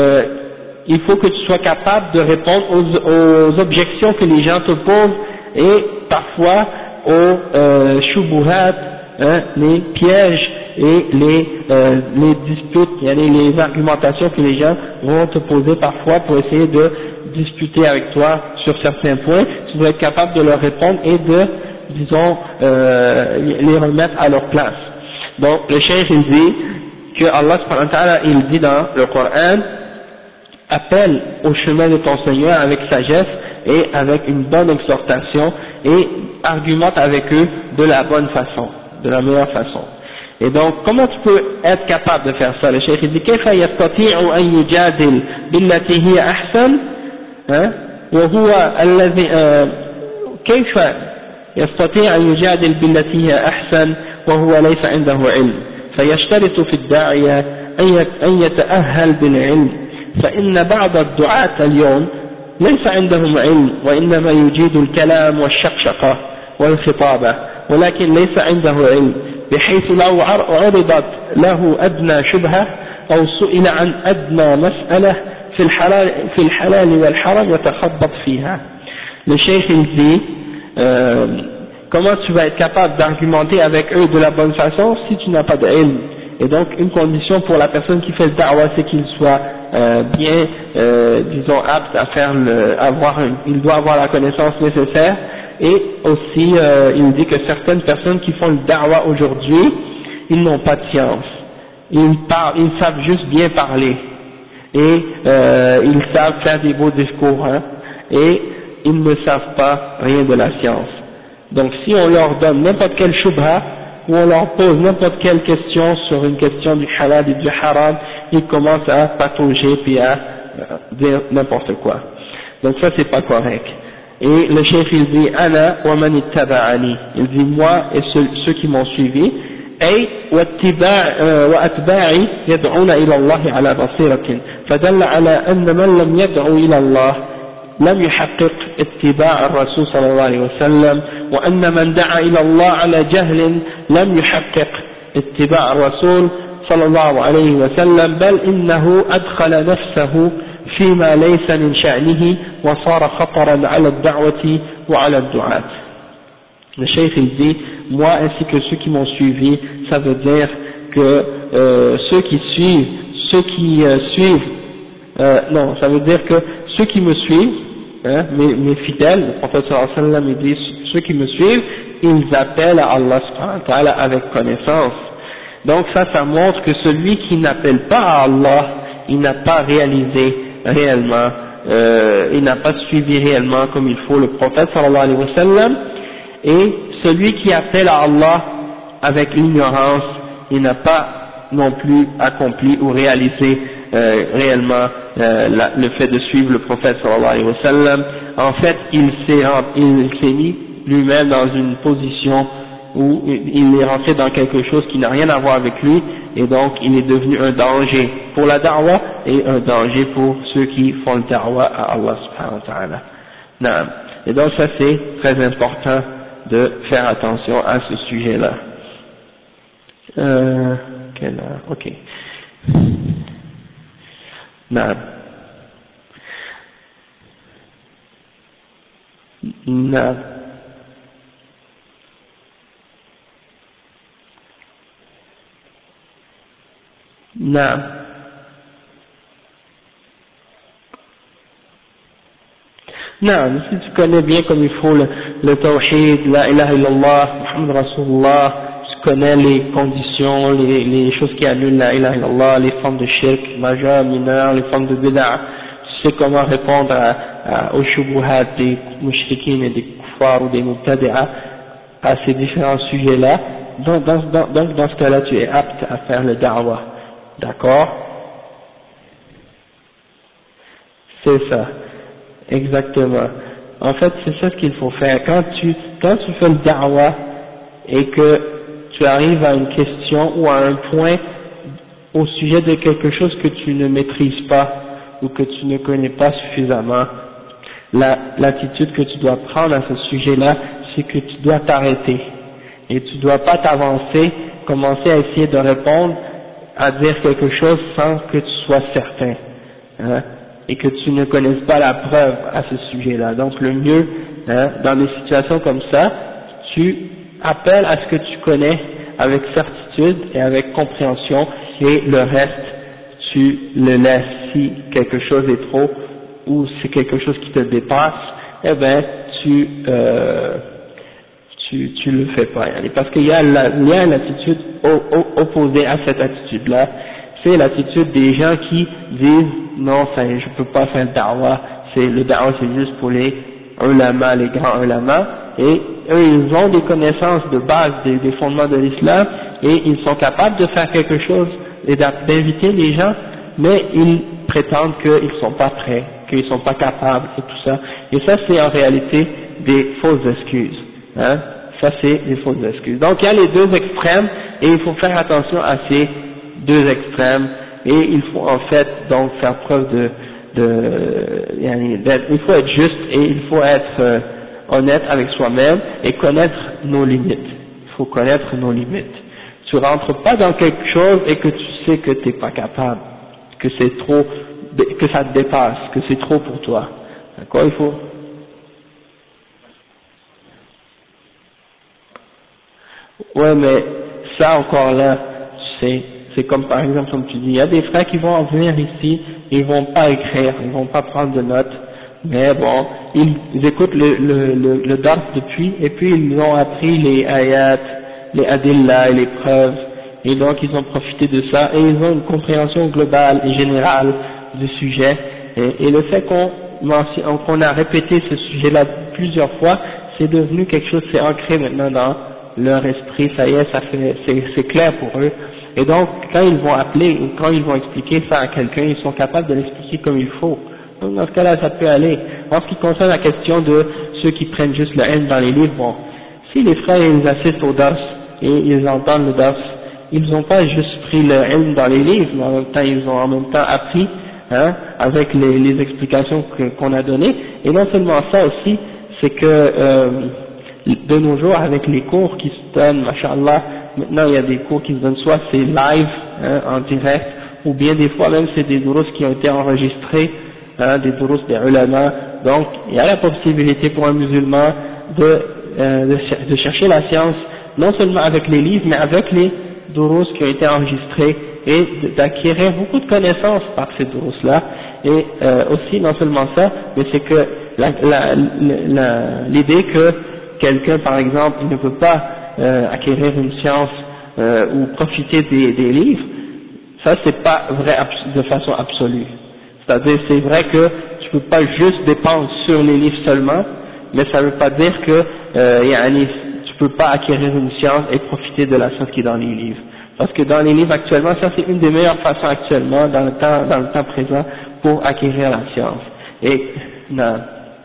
il faut que tu sois capable de répondre aux objections que les gens te posent, et parfois aux shubuhat, hein, les pièges et les disputes, les argumentations que les gens vont te poser parfois pour essayer de discuter avec toi sur certains points. Tu dois être capable de leur répondre et de, disons, les remettre à leur place. Donc le cheikh il dit que Allah subhanahu wa ta'ala il dit dans le Coran: appelle au chemin de ton Seigneur avec sagesse et avec une bonne exhortation, et argumente avec eux de la bonne façon, de la meilleure façon. Et donc, comment tu peux être capable de faire ça? Le cheikh dit: كيف يستطيع أن يجادل بالتي هي أحسن وهو الذي كيف يستطيع أن يجادل بالتي هي أحسن وهو ليس عنده علم؟ فيشترط في الداعية أن يتأهل بالعلم، فإن بعض الدعاة اليوم ليس عندهم علم، وإنما يجيد الكلام والشقشقة والخطابة، ولكن ليس عنده علم، بحيث لو عرضت له أدنى شبهة أو سئل عن أدنى مسألة في الحلال والحرام يتخبط فيها. Le cheikh il dit comment tu vas être capable d'argumenter avec eux de la bonne façon si tu n'as pas d'ilm? Et donc une condition pour la personne qui fait le da'wah, c'est qu'il soit bien, disons, apte à faire il doit avoir la connaissance nécessaire. Et aussi il dit que certaines personnes qui font le da'wah aujourd'hui, ils n'ont pas de science, ils savent juste bien parler, et ils savent faire des beaux discours, hein, et ils ne savent pas rien de la science. Donc si on leur donne n'importe quelle shubha, ou on leur pose n'importe quelle question sur une question du halal et du haram, ils commencent à patauger puis à dire n'importe quoi. Donc ça c'est pas correct. Et le chef il dit: Ana wa man ittaba'ani, il dit moi et ceux qui m'ont suivi, أي وأتباعي يدعون إلى الله على بصيرة، فدل على أن من لم يدعو إلى الله لم يحقق اتباع الرسول صلى الله عليه وسلم، وأن من دعا إلى الله على جهل لم يحقق اتباع الرسول صلى الله عليه وسلم، بل إنه أدخل نفسه فيما ليس من شأنه وصار خطرا على الدعوة وعلى الدعاة. Le cheikh il dit: moi ainsi que ceux qui m'ont suivi, ça veut dire que ceux qui suivent, non, ça veut dire que ceux qui me suivent, hein, mes fidèles, le prophète sallallahu alayhi wa sallam il dit: ceux qui me suivent, ils appellent à Allah subhanahu wa ta'ala avec connaissance. Donc ça montre que celui qui n'appelle pas à Allah, il n'a pas réalisé réellement, il n'a pas suivi réellement comme il faut le prophète sallallahu alayhi wa sallam. Et celui qui appelle à Allah avec l'ignorance, il n'a pas non plus accompli ou réalisé réellement le fait de suivre le prophète sallallahu alayhi wa sallam. En fait, il s'est mis lui-même dans une position où il est rentré dans quelque chose qui n'a rien à voir avec lui, et donc il est devenu un danger pour la da'wah et un danger pour ceux qui font le da'wah à Allah subhanahu wa ta'ala. Naam. Et donc ça c'est très important de faire attention à ce sujet-là. Quelle heure? Ok. Naam. Naam. Naam. Non, si tu connais bien comme il faut le tawhid, la ilaha illallah, Muhammad Rasulullah, tu connais les conditions, les choses qui annulent la ilaha illallah, les formes de shirk, majeur, mineur, les formes de bid'a, tu sais comment répondre aux shubuhat des mushrikines et des kuffars ou des mubtadi'a à ces différents sujets-là, donc dans ce cas-là tu es apte à faire le da'wah, d'accord? C'est ça. Exactement. En fait, c'est ça ce qu'il faut faire. Quand tu fais le da'wah et que tu arrives à une question ou à un point au sujet de quelque chose que tu ne maîtrises pas ou que tu ne connais pas suffisamment, l'attitude que tu dois prendre à ce sujet-là, c'est que tu dois t'arrêter et tu ne dois pas t'avancer, commencer à essayer de répondre, à dire quelque chose sans que tu sois certain. Hein, et que tu ne connaisses pas la preuve à ce sujet-là. Donc le mieux, hein, dans des situations comme ça, tu appelles à ce que tu connais avec certitude et avec compréhension, et le reste, tu le laisses. Si quelque chose est trop, ou c'est quelque chose qui te dépasse, eh ben tu le fais pas. Parce qu'il y a une attitude opposée à cette attitude-là, c'est l'attitude des gens qui disent non, je peux pas faire le da'wah, le da'wah c'est juste pour les ulama, les grands ulama, et eux ils ont des connaissances de base des fondements de l'islam, et ils sont capables de faire quelque chose et d'inviter les gens, mais ils prétendent qu'ils sont pas prêts, qu'ils sont pas capables et tout ça, et ça c'est en réalité des fausses excuses, hein, ça c'est des fausses excuses. Donc il y a les deux extrêmes, et il faut faire attention à ces deux extrêmes, et il faut en fait donc faire preuve il faut être juste et il faut être honnête avec soi-même et connaître nos limites. Il faut connaître nos limites. Tu rentres pas dans quelque chose et que tu sais que tu n'es pas capable, que c'est trop, que ça te dépasse, que c'est trop pour toi. D'accord, il faut. Ouais, mais ça encore là, c'est comme par exemple, comme tu dis, il y a des frères qui vont venir ici, ils vont pas écrire, ils vont pas prendre de notes, mais bon, ils écoutent le dars depuis, et puis ils ont appris les ayats, les adillah et les preuves, et donc ils ont profité de ça, et ils ont une compréhension globale et générale du sujet, et le fait qu'on a répété ce sujet-là plusieurs fois, c'est devenu quelque chose, c'est ancré maintenant dans leur esprit, ça y est, c'est clair pour eux. Et donc, quand ils vont appeler ou quand ils vont expliquer ça à quelqu'un, ils sont capables de l'expliquer comme il faut. Donc, dans ce cas-là, ça peut aller. En ce qui concerne la question de ceux qui prennent juste le ilm dans les livres, bon, si les frères ils assistent au dars et ils entendent le dars, ils n'ont pas juste pris le ilm dans les livres, mais en même temps, ils ont en même temps appris, hein, avec les explications qu'on a données. Et non seulement ça aussi, c'est que de nos jours, avec les cours qui se donnent, machallah, maintenant il y a des cours qui se donnent, soit c'est live, hein, en direct, ou bien des fois même c'est des durus qui ont été enregistrés, hein, des durus des ulama. Donc il y a la possibilité pour un musulman de chercher la science, non seulement avec les livres, mais avec les durus qui ont été enregistrés, et d'acquérir beaucoup de connaissances par ces durus-là. Et aussi, non seulement ça, mais c'est que l'idée que quelqu'un, par exemple, il ne peut pas acquérir une science ou profiter des livres, ça c'est pas vrai de façon absolue. C'est-à-dire, c'est vrai que tu peux pas juste dépendre sur les livres seulement, mais ça veut pas dire que tu peux pas acquérir une science et profiter de la science qui est dans les livres. Parce que dans les livres actuellement, ça c'est une des meilleures façons actuellement, dans le temps présent, pour acquérir la science. Et, non.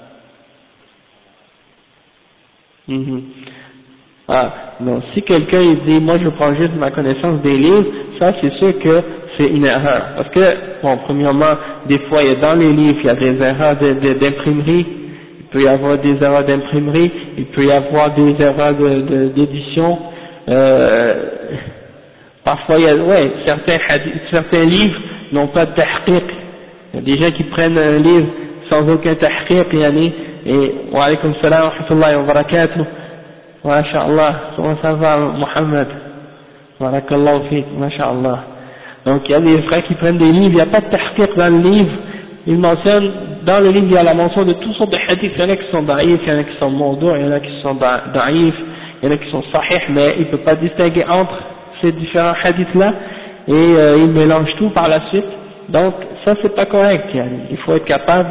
Ah, non, si quelqu'un il dit, moi je prends juste ma connaissance des livres, ça c'est sûr que c'est une erreur. Parce que, bon, premièrement, des fois il y a dans les livres, il y a des erreurs d'imprimerie, il peut y avoir des erreurs d'imprimerie, il peut y avoir des erreurs d'édition, parfois il y a, ouais, certains livres n'ont pas de tahqiq. Il y a des gens qui prennent un livre sans aucun tahqiq, et wa alaykum salam wa rahmatullahi wa barakatuh. Masha'Allah, comment ça va, Mohamed? Barakallahu fik, Masha'Allah. Donc il y a des frères qui prennent des livres, il n'y a pas de tahqiq dans le livre, ils mentionnent dans le livre il y a la mention de toutes sortes de hadiths, il y en a qui sont daïfs, il y en a qui sont mawdou', il y en a qui sont daïfs, il y en a qui sont sahih, mais il ne peut pas distinguer entre ces différents hadiths-là, et il mélange tout par la suite, donc ça c'est pas correct, il faut être capable.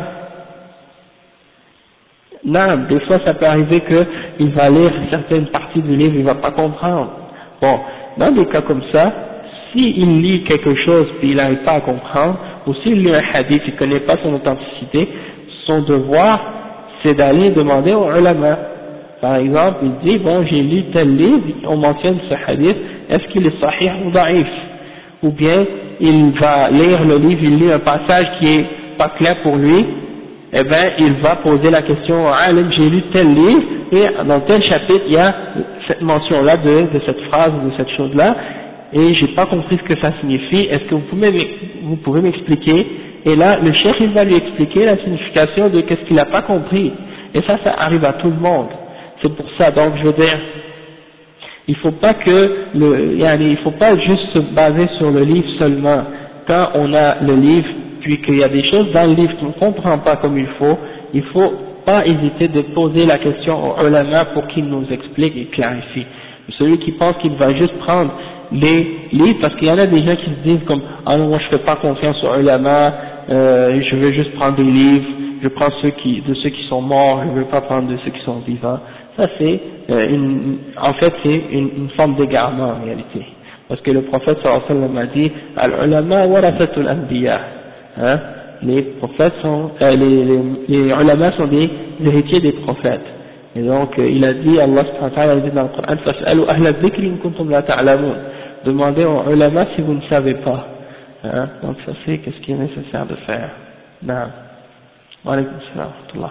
Non, des fois ça peut arriver qu'il va lire certaines parties du livre, il va pas comprendre. Bon, dans des cas comme ça, s'il lit quelque chose puis il n'arrive pas à comprendre, ou s'il lit un hadith, il ne connaît pas son authenticité, son devoir c'est d'aller demander aux ulama. Par exemple, il dit, bon j'ai lu tel livre, on mentionne ce hadith, est-ce qu'il est sahih ou daïf? Ou bien il va lire le livre, il lit un passage qui est pas clair pour lui, eh bien, il va poser la question à Alim, j'ai lu tel livre, et dans tel chapitre, il y a cette mention-là de cette phrase ou de cette chose-là, et j'ai pas compris ce que ça signifie, est-ce que vous pouvez m'expliquer? Et là, le cheikh, il va lui expliquer la signification de qu'est-ce qu'il n'a pas compris. Et ça arrive à tout le monde. C'est pour ça, donc, je veux dire, il faut pas il faut pas juste se baser sur le livre seulement. Quand on a le livre, puis qu'il y a des choses dans le livre qu'on ne comprend pas comme il faut pas hésiter de poser la question au ulama pour qu'il nous explique et clarifie. Celui qui pense qu'il va juste prendre les livres, parce qu'il y en a des gens qui se disent comme « Ah non, moi je fais pas confiance aux ulama, je veux juste prendre des livres, je prends de ceux qui sont morts, je veux pas prendre de ceux qui sont vivants ». Ça c'est, en fait c'est une forme d'égarement en réalité. Parce que le prophète sallallahu alayhi wa sallam a dit « Al-ulama warathatul anbiya ». Hein, les prophètes sont, les ulama sont des héritiers des prophètes. Et donc, il a dit, Allah subhanahu wa ta'ala a dit dans le Coran, فَاسْأَلُوا أَهْلَ الذِّكْرِ إِن كُنتُمْ لَا تَعْلَمُونَ. Demandez aux ulama si vous ne savez pas. Hein, donc ça c'est qu'est-ce qui est nécessaire de faire. Naam. Wa alaykum assalam wa rahmatullah.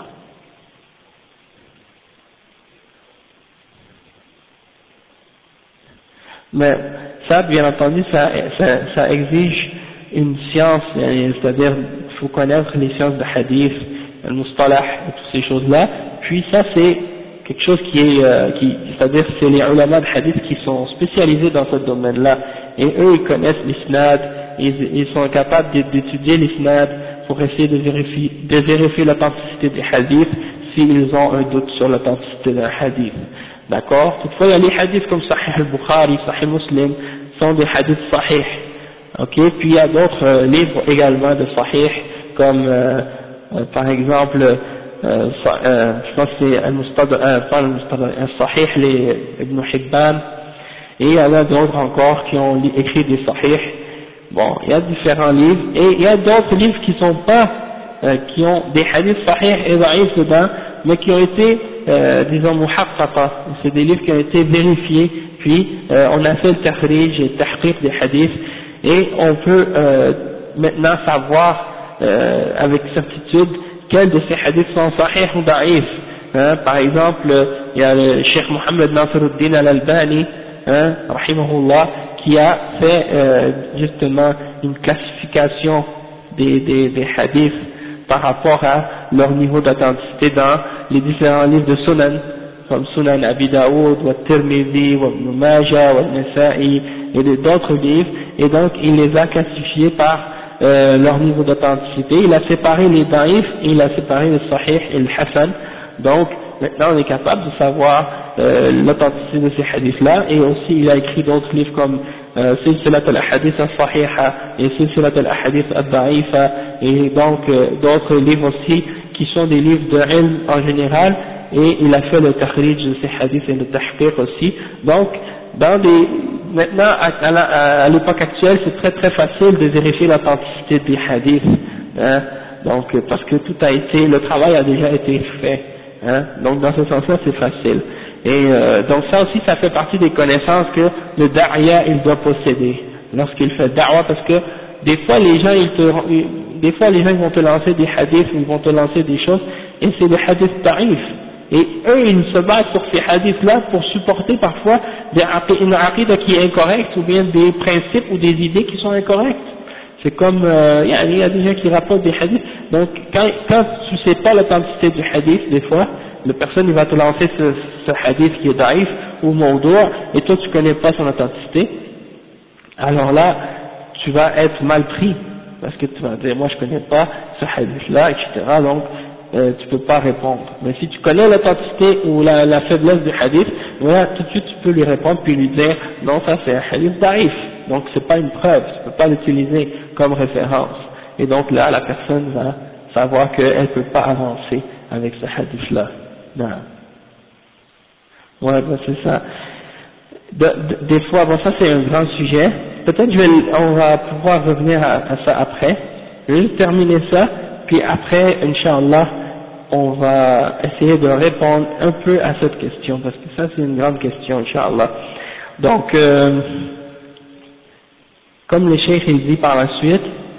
Mais ça, bien entendu, ça exige une science, c'est-à-dire il faut connaître les sciences de hadith, le mustalah et toutes ces choses-là. Puis ça c'est quelque chose c'est-à-dire c'est les ulama de hadith qui sont spécialisés dans ce domaine-là. Et eux ils connaissent l'isnad, ils sont capables d'étudier l'isnad pour essayer de vérifier l'authenticité des hadiths s'ils ont un doute sur l'authenticité d'un hadith. D'accord? Toutefois il y a les hadiths comme Sahih al-Bukhari, Sahih Muslim, sont des hadiths sahih. Ok, puis il y a d'autres livres également de Sahih, comme par exemple, je pense que c'est Sahih, les Ibn Hibban, et il y en a d'autres encore qui ont écrit des Sahih. Bon, il y a différents livres, et il y a d'autres livres qui sont pas, qui ont des hadiths Sahih et Daïf dedans, mais qui ont été, disons, muhaqqaqa, c'est des livres qui ont été vérifiés, puis on a fait le takhrij et le tahqiq des hadiths, et on peut maintenant savoir avec certitude quels de ces hadiths sont sahih ou daïf. Hein, par exemple, il y a le Cheikh Mohammed Nasiruddin al-Albani, hein, rahimahullah, qui a fait justement une classification des hadiths par rapport à leur niveau d'authenticité dans les différents livres de Sunan, comme Sunan Abi Daoud, ou Tirmidhi, ou Ibn Majah, ou Nasa'i, et d'autres livres, et donc il les a classifiés par leur niveau d'authenticité. Il a séparé les daïfs et il a séparé les sahih et le hasan. Donc maintenant on est capable de savoir l'authenticité de ces hadiths-là, et aussi il a écrit d'autres livres comme Silsilat al-Ahadith al-Sahiha et Silsilat al-Ahadith al-Da'ifa, et donc d'autres livres aussi qui sont des livres de ilm en général, et il a fait le takhrij de ces hadiths et le tahqiq aussi. Donc maintenant à l'époque actuelle c'est très très facile de vérifier l'authenticité des hadiths, hein, donc parce que tout a été, le travail a déjà été fait, hein, donc dans ce sens-là c'est facile. Et donc ça aussi ça fait partie des connaissances que le da'ya il doit posséder lorsqu'il fait da'wa, parce que des fois les gens ils vont te lancer des hadiths, ils vont te lancer des choses, et c'est des hadiths da'if, et eux ils se basent sur ces hadiths là pour supporter parfois une aqida qui est incorrecte, ou bien des principes ou des idées qui sont incorrectes. C'est comme il y a des gens qui rapportent des hadiths, donc quand tu sais pas l'authenticité du hadith, des fois la personne il va te lancer ce hadith qui est daïf ou mawdou', et toi tu connais pas son authenticité, alors là tu vas être mal pris, parce que tu vas dire moi je connais pas ce hadith-là, etc. Donc tu peux pas répondre. Mais si tu connais l'authenticité ou la faiblesse du hadith, voilà, tout de suite tu peux lui répondre puis lui dire non, ça c'est un hadith daïf, donc c'est pas une preuve, tu peux pas l'utiliser comme référence. Et donc là la personne va savoir qu'elle peut pas avancer avec ce hadith-là. Non. Ouais, ben c'est ça. Des fois, bon ça c'est un grand sujet. Peut-être on va pouvoir revenir à ça après. Je vais juste terminer ça, puis après, Inch'Allah, on va essayer de répondre un peu à cette question, parce que ça c'est une grande question, Inch'Allah. Donc, comme le cheikh il dit par la suite,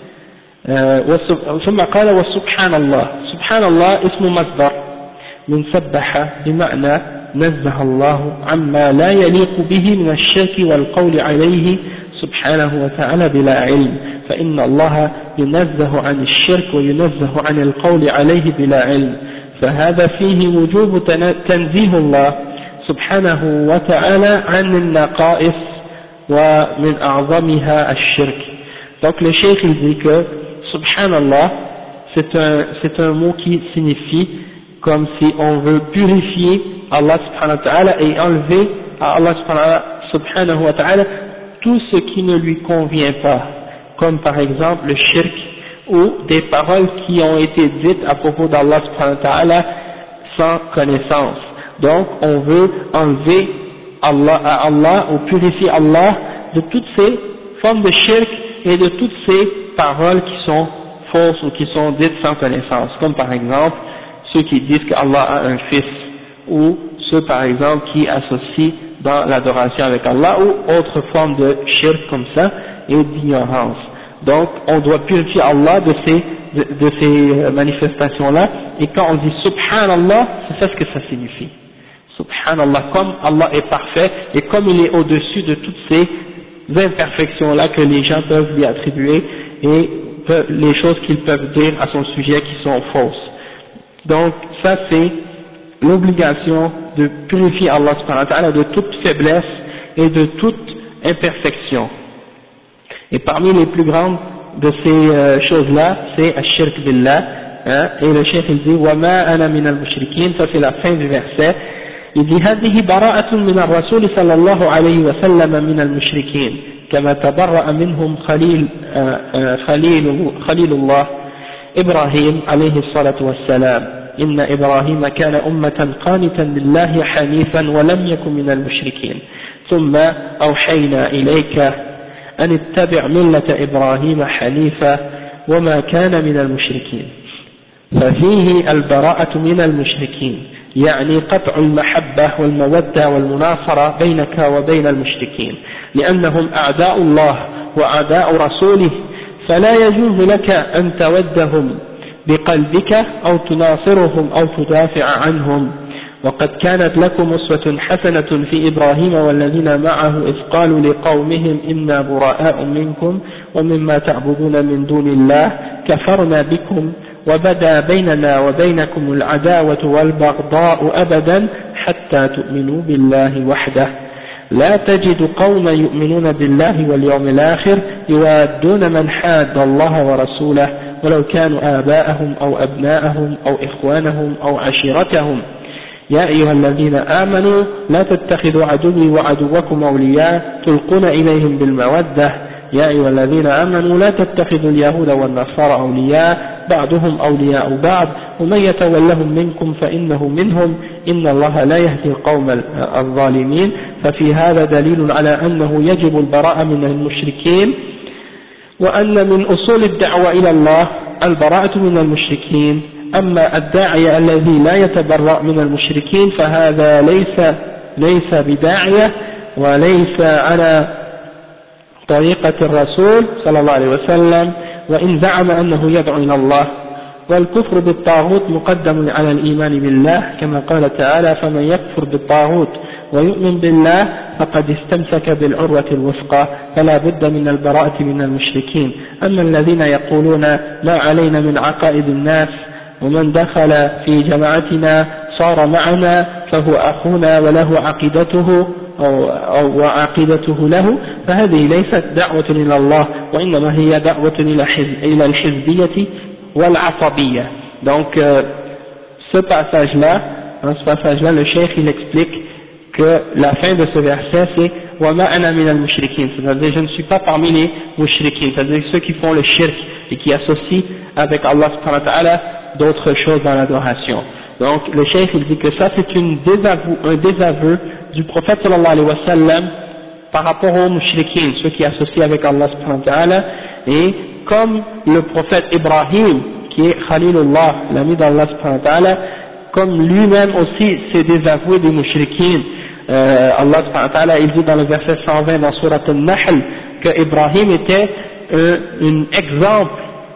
ثم قال وسبحان الله. سبحان الله اسم مصدر من سبح بمعنى نزه الله عما لا يليق به من الشرك والقول عليه سبحانه وتعالى بلا علم، فإن الله ينزه عن الشرك وينزه عن القول عليه بلا علم، فهذا فيه وجوب تنزيه الله سبحانه وتعالى عن النقائص ومن أعظمها الشرك. Donc le cheikh il dit que Subhanallah c'est un mot qui signifie comme si on veut purifier Allah subhanahu wa ta'ala et enlever à Allah subhanahu wa ta'ala tout ce qui ne lui convient pas, comme par exemple le shirk ou des paroles qui ont été dites à propos d'Allah subhanahu wa ta'ala sans connaissance. Donc on veut enlever Allah à Allah ou purifier Allah de toutes ces formes de shirk et de toutes ces paroles qui sont fausses ou qui sont dites sans connaissance, comme par exemple ceux qui disent qu'Allah a un fils, ou ceux par exemple qui associent dans l'adoration avec Allah, ou autre forme de shirk comme ça, et d'ignorance. Donc on doit purifier Allah de ces manifestations-là, et quand on dit Subhanallah, c'est ça ce que ça signifie. Subhanallah, comme Allah est parfait, et comme il est au-dessus de toutes ces imperfections-là que les gens peuvent lui attribuer, et les choses qu'ils peuvent dire à son sujet qui sont fausses. Donc ça c'est l'obligation de purifier Allah subhanahu wa ta'ala de toute faiblesse et de toute imperfection. Et parmi les plus grandes de ces choses-là, c'est Ash-Shirk Billah, hein, et le cheikh il dit وَمَا أَنَا مِنَ الْمُشْرِكِينَ, ça c'est la fin du verset. Il dit هذه براءة من الرسول صلى الله عليه وسلم من المشركين كما تبرأ منهم خليل الله إبراهيم عليه الصلاة والسلام. إن إبراهيم كان أمة قانتا لله حنيفا ولم يكن من المشركين ثم أوحينا إليك أن اتبع ملة إبراهيم حنيفا وما كان من المشركين. ففيه البراءة من المشركين، يعني قطع المحبة والمودة والمناصرة بينك وبين المشركين، لأنهم أعداء الله وأعداء رسوله، فلا يجوز لك أن تودهم بقلبك أو تناصرهم أو تدافع عنهم. وقد كانت لكم أسوة حسنة في إبراهيم والذين معه إذ قالوا لقومهم إنا براء منكم ومما تعبدون من دون الله كفرنا بكم وبدا بيننا وبينكم العداوة والبغضاء أبدا حتى تؤمنوا بالله وحده. لا تجد قوما يؤمنون بالله واليوم الآخر يوادون من حاد الله ورسوله ولو كانوا آباءهم أو أبناءهم أو إخوانهم أو عشيرتهم. يا أيها الذين آمنوا لا تتخذوا عدوي وعدوكم أولياء تلقون إليهم بالمودة. يا أيها الذين آمنوا لا تتخذوا اليهود والنصارى أولياء بعضهم أولياء بعض ومن يتولهم منكم فإنه منهم إن الله لا يهدي القوم الظالمين. ففي هذا دليل على أنه يجب البراءة من المشركين، وأن من أصول الدعوة إلى الله البراءة من المشركين. أما الداعية الذي لا يتبرأ من المشركين فهذا ليس بداعية وليس على طريقة الرسول صلى الله عليه وسلم، وإن زعم أنه يدعو إلى الله. والكفر بالطاغوت مقدم على الإيمان بالله كما قال تعالى فمن يكفر بالطاغوت ويؤمن بالله فقد استمسك بالعروة الوثقى فلا بد من البراءة من المشركين. أما الذين يقولون ما علينا من عقائد الناس ومن دخل في جماعتنا صار معنا فهو أخونا وله عقيدته أو عقيدته له فهذه ليست دعوة إلى الله وإنما هي دعوة إلى الحزبية والعصبية. Donc ce passage-là, le cheikh il explique que la fin de ce verset c'est وَمَا أَنَا مِنَ الْمُشْرِكِينَ, c'est-à-dire je ne suis pas parmi les mushrikines, c'est-à-dire ceux qui font le shirk et qui associent avec Allah subhanahu wa ta'ala d'autres choses dans l'adoration. Donc le cheikh il dit que ça c'est un désaveu du prophète sallallahu alayhi wa sallam par rapport aux mushrikines, ceux qui associent avec Allah subhanahu wa ta'ala, et comme le prophète Ibrahim qui est Khalilullah, l'ami d'Allah subhanahu wa ta'ala, comme lui-même aussi s'est désavoué des mushrikines. Allah subhanahu wa ta'ala il dit dans le verset 120 dans Surat Al-Nahl que Ibrahim était un exemple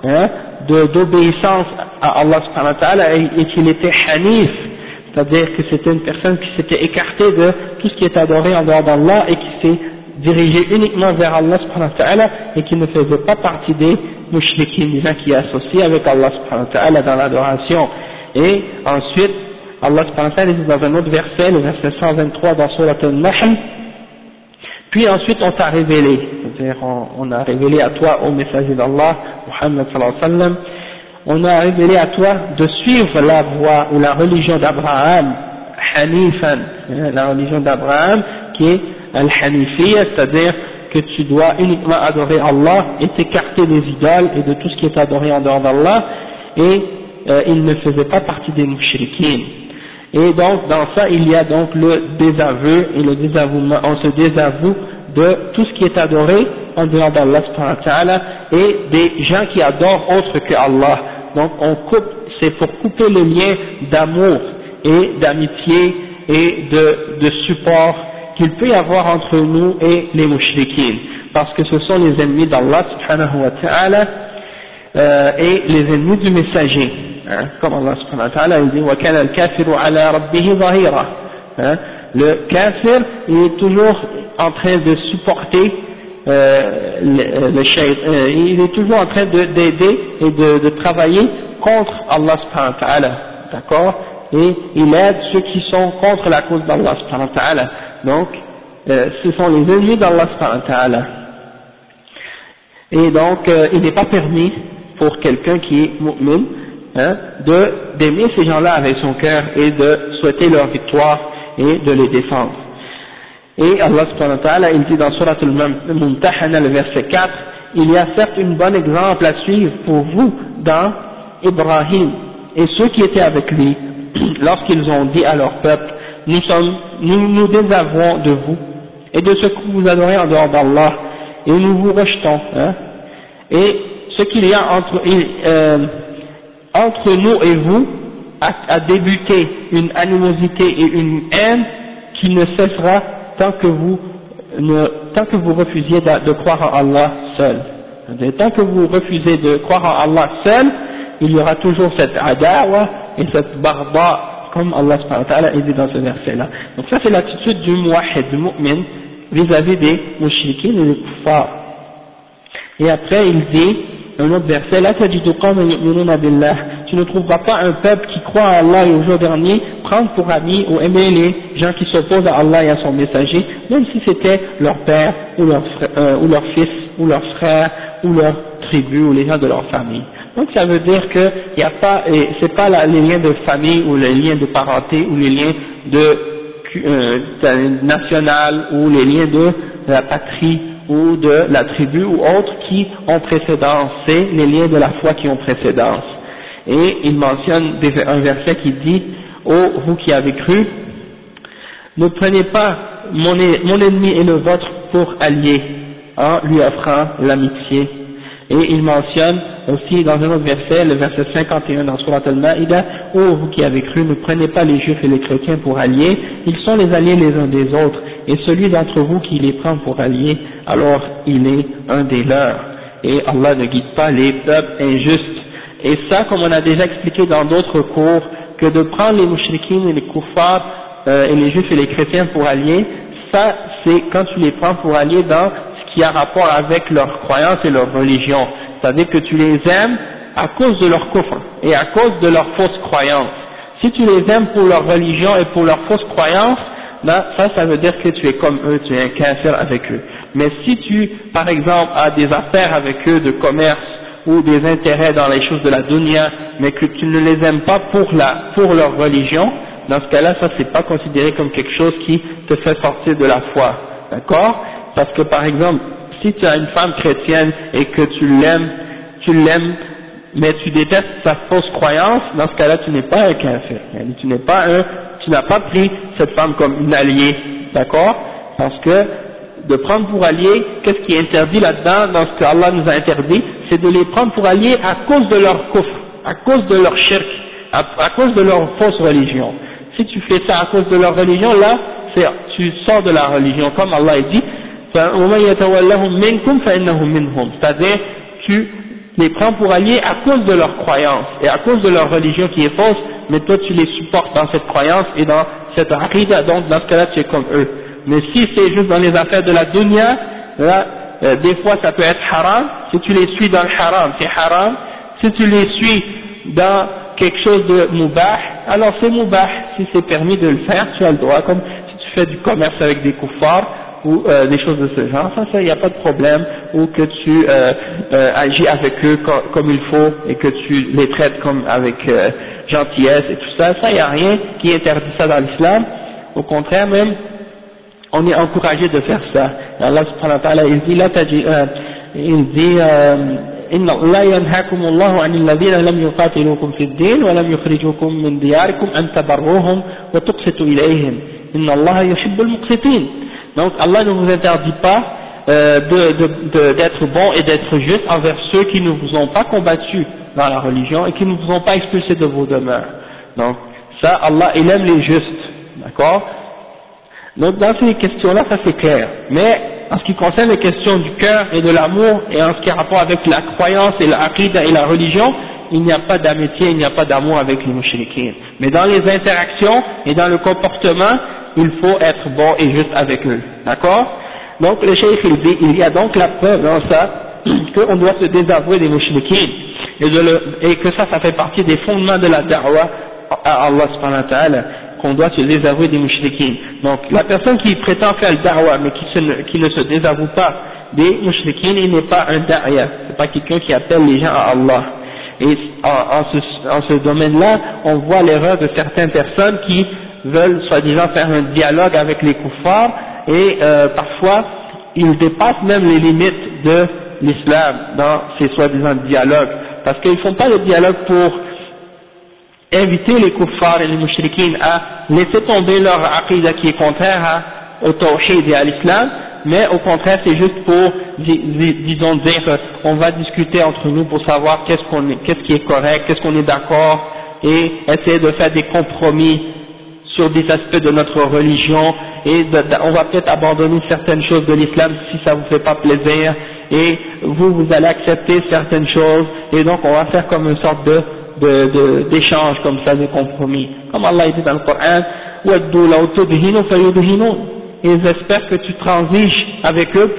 d'obéissance à Allah subhanahu wa ta'ala et qu'il était hanif, c'est-à-dire que c'était une personne qui s'était écartée de tout ce qui est adoré en dehors d'Allah et qui s'est dirigé uniquement vers Allah subhanahu wa ta'ala et qui ne faisait pas partie des mushrikines, des gens qui associent avec Allah subhanahu wa ta'ala dans l'adoration. Et ensuite Allah subhanahu wa ta'ala dit dans un autre verset, le verset 123 dans Surat Al-Nahl, puis ensuite on t'a révélé, c'est-à-dire on a révélé à toi, ô messager d'Allah, Muhammad sallallahu alayhi wa sallam, on a révélé à toi de suivre la voie ou la religion d'Abraham, Hanifan, la religion d'Abraham qui est Al-Hanifiyya, c'est-à-dire que tu dois uniquement adorer Allah et t'écarter des idoles et de tout ce qui est adoré en dehors d'Allah, et il ne faisait pas partie des mushrikines. Et donc dans ça il y a donc le désaveu et le désavouement, on se désavoue de tout ce qui est adoré en dehors d'Allah subhanahu wa ta'ala et des gens qui adorent autre que Allah. Donc on coupe, c'est pour couper le lien d'amour et d'amitié et de support qu'il peut y avoir entre nous et les mushrikines, parce que ce sont les ennemis d'Allah subhanahu wa ta'ala et les ennemis du messager. Comme Allah subhanahu wa ta'ala il dit وَكَانَ الْكَافِرُ عَلَى رَبِّهِ ظَهِيرًا, le kafir il est toujours en train de supporter le shaytan, il est toujours en train d'aider et de travailler contre Allah subhanahu wa ta'ala, d'accord, et il aide ceux qui sont contre la cause d'Allah subhanahu wa ta'ala. Donc ce sont les ennemis d'Allah subhanahu wa ta'ala, et donc il n'est pas permis pour quelqu'un qui est mu'min d'aimer ces gens-là avec son cœur et de souhaiter leur victoire et de les défendre. Et Allah subhanahu wa ta'ala il dit dans Surat Al-Mumtahana le verset 4, il y a certes une bonne exemple à suivre pour vous dans Ibrahim et ceux qui étaient avec lui lorsqu'ils ont dit à leur peuple nous désavouons de vous et de ce que vous adorez en dehors d'Allah et nous vous rejetons, et ce qu'il y a entre nous et vous a débuté une animosité et une haine qui ne cessera tant que vous refusiez de croire en Allah seul. Tant que vous refusez de croire en Allah seul, il y aura toujours cette adawa et cette barba, comme Allah subhanahu wa ta'ala dit dans ce verset-là. Donc ça c'est l'attitude du muwahhid, du mu'min, vis-à-vis des mushrikines et des kuffars. Et après il dit, un autre verset, la tajidu qawman yu'minuna billah, tu ne trouveras pas un peuple qui croit à Allah et au jour dernier prendre pour amis ou aimer les gens qui s'opposent à Allah et à son messager, même si c'était leur père ou leur fils ou leur frère ou leur tribu ou les gens de leur famille. Donc ça veut dire que il y a pas, c'est pas les liens de famille ou les liens de parenté ou les liens de national ou les liens de la patrie ou de la tribu ou autres qui ont précédence, c'est les liens de la foi qui ont précédence. Et il mentionne un verset qui dit, ô vous qui avez cru, ne prenez pas mon ennemi et le vôtre pour allié en lui offrant l'amitié. Et il mentionne aussi dans un autre verset, le verset 51 dans Surat Al-Ma'ida, ô vous qui avez cru, ne prenez pas les juifs et les chrétiens pour alliés, ils sont les alliés les uns des autres, et celui d'entre vous qui les prend pour alliés, alors il est un des leurs, et Allah ne guide pas les peuples injustes. Et ça, comme on a déjà expliqué dans d'autres cours, que de prendre les mushrikines et les kuffars et les juifs et les chrétiens pour alliés, ça c'est quand tu les prends pour alliés dans ce qui a rapport avec leur croyance et leur religion, c'est-à-dire que tu les aimes à cause de leur kufr et à cause de leur fausse croyance. Si tu les aimes pour leur religion et pour leur fausse croyance, là, ça veut dire que tu es comme eux, tu es un kafir avec eux. Mais si tu, par exemple, as des affaires avec eux de commerce ou des intérêts dans les choses de la dunya, mais que tu ne les aimes pas pour leur religion, dans ce cas-là, ça c'est pas considéré comme quelque chose qui te fait sortir de la foi, d'accord? Parce que par exemple, si tu as une femme chrétienne et que tu l'aimes, mais tu détestes sa fausse croyance, dans ce cas-là, tu n'es pas un kafir. Tu n'as pas pris cette femme comme une alliée, d'accord? Parce que de prendre pour alliés, qu'est-ce qui est interdit là-dedans, dans ce que Allah nous a interdit, c'est de les prendre pour alliés à cause de leur kufr, à cause de leur shirk, à cause de leur fausse religion. Si tu fais ça à cause de leur religion, là, tu sors de la religion, comme Allah dit, c'est-à-dire, tu les prends pour alliés à cause de leur croyance et à cause de leur religion qui est fausse, mais toi tu les supportes dans cette croyance et dans cette aqidah, donc dans ce cas-là tu es comme eux. Mais si c'est juste dans les affaires de la dunya, là, des fois ça peut être haram, si tu les suis dans le haram, c'est haram, si tu les suis dans quelque chose de mubah, alors c'est mubah, si c'est permis de le faire, tu as le droit, comme si tu fais du commerce avec des kuffars, ou des choses de ce genre, ça il n'y a pas de problème, ou que tu agis avec eux comme il faut, et que tu les traites comme avec gentillesse et tout ça, il n'y a rien qui interdit ça dans l'islam, au contraire même, on est encouragé de faire ça. Allah subhanahu wa ta'ala, il dit إن لا ينهاكم الله عن الذين لم يقاتلوكم في الدين ولم يخرجوكم من دياركم أن تبروهم وتقسطوا إليهم إن الله يحب المقسطين. Donc Allah ne vous interdit pas d'être bon et d'être juste envers ceux qui ne vous ont pas combattu dans la religion et qui ne vous ont pas expulsé de vos demeures. Donc ça, Allah, il aime les justes, d'accord? Donc dans ces questions-là, ça c'est clair. Mais en ce qui concerne les questions du cœur et de l'amour, et en ce qui a rapport avec la croyance et l'aqidah et la religion, il n'y a pas d'amitié, il n'y a pas d'amour avec les mouchriquins. Mais dans les interactions et dans le comportement, il faut être bon et juste avec eux. D'accord? Donc le cheikh il dit, il y a donc la preuve dans ça, qu'on doit se désavouer des mouchriquins, et que ça fait partie des fondements de la da'wah à Allah subhanahu wa ta'ala, qu'on doit se désavouer des mouchriquins. Donc la personne qui prétend faire le da'wah mais qui ne se désavoue pas des mouchriquins, il n'est pas un da'ya, c'est pas quelqu'un qui appelle les gens à Allah. Et en ce domaine-là, on voit l'erreur de certaines personnes qui veulent soi-disant faire un dialogue avec les kuffars et parfois ils dépassent même les limites de l'islam dans ces soi-disant dialogues, parce qu'ils ne font pas le dialogue pour inviter les kuffars et les mouchriquins à laisser tomber leur aqidah qui est contraire au tawhid et à l'islam, mais au contraire c'est juste pour, disons, dire on va discuter entre nous pour savoir qu'est-ce qui est correct, qu'est-ce qu'on est d'accord, et essayer de faire des compromis sur des aspects de notre religion, et on va peut-être abandonner certaines choses de l'islam si ça vous fait pas plaisir, et vous allez accepter certaines choses, et donc on va faire comme une sorte d'échange comme ça, de compromis. Comme Allah dit dans le Coran, وَدُّوا لَوْ تُدْهِنُوا فَيُدْهِنُونَ, et ils espèrent que tu transiges avec eux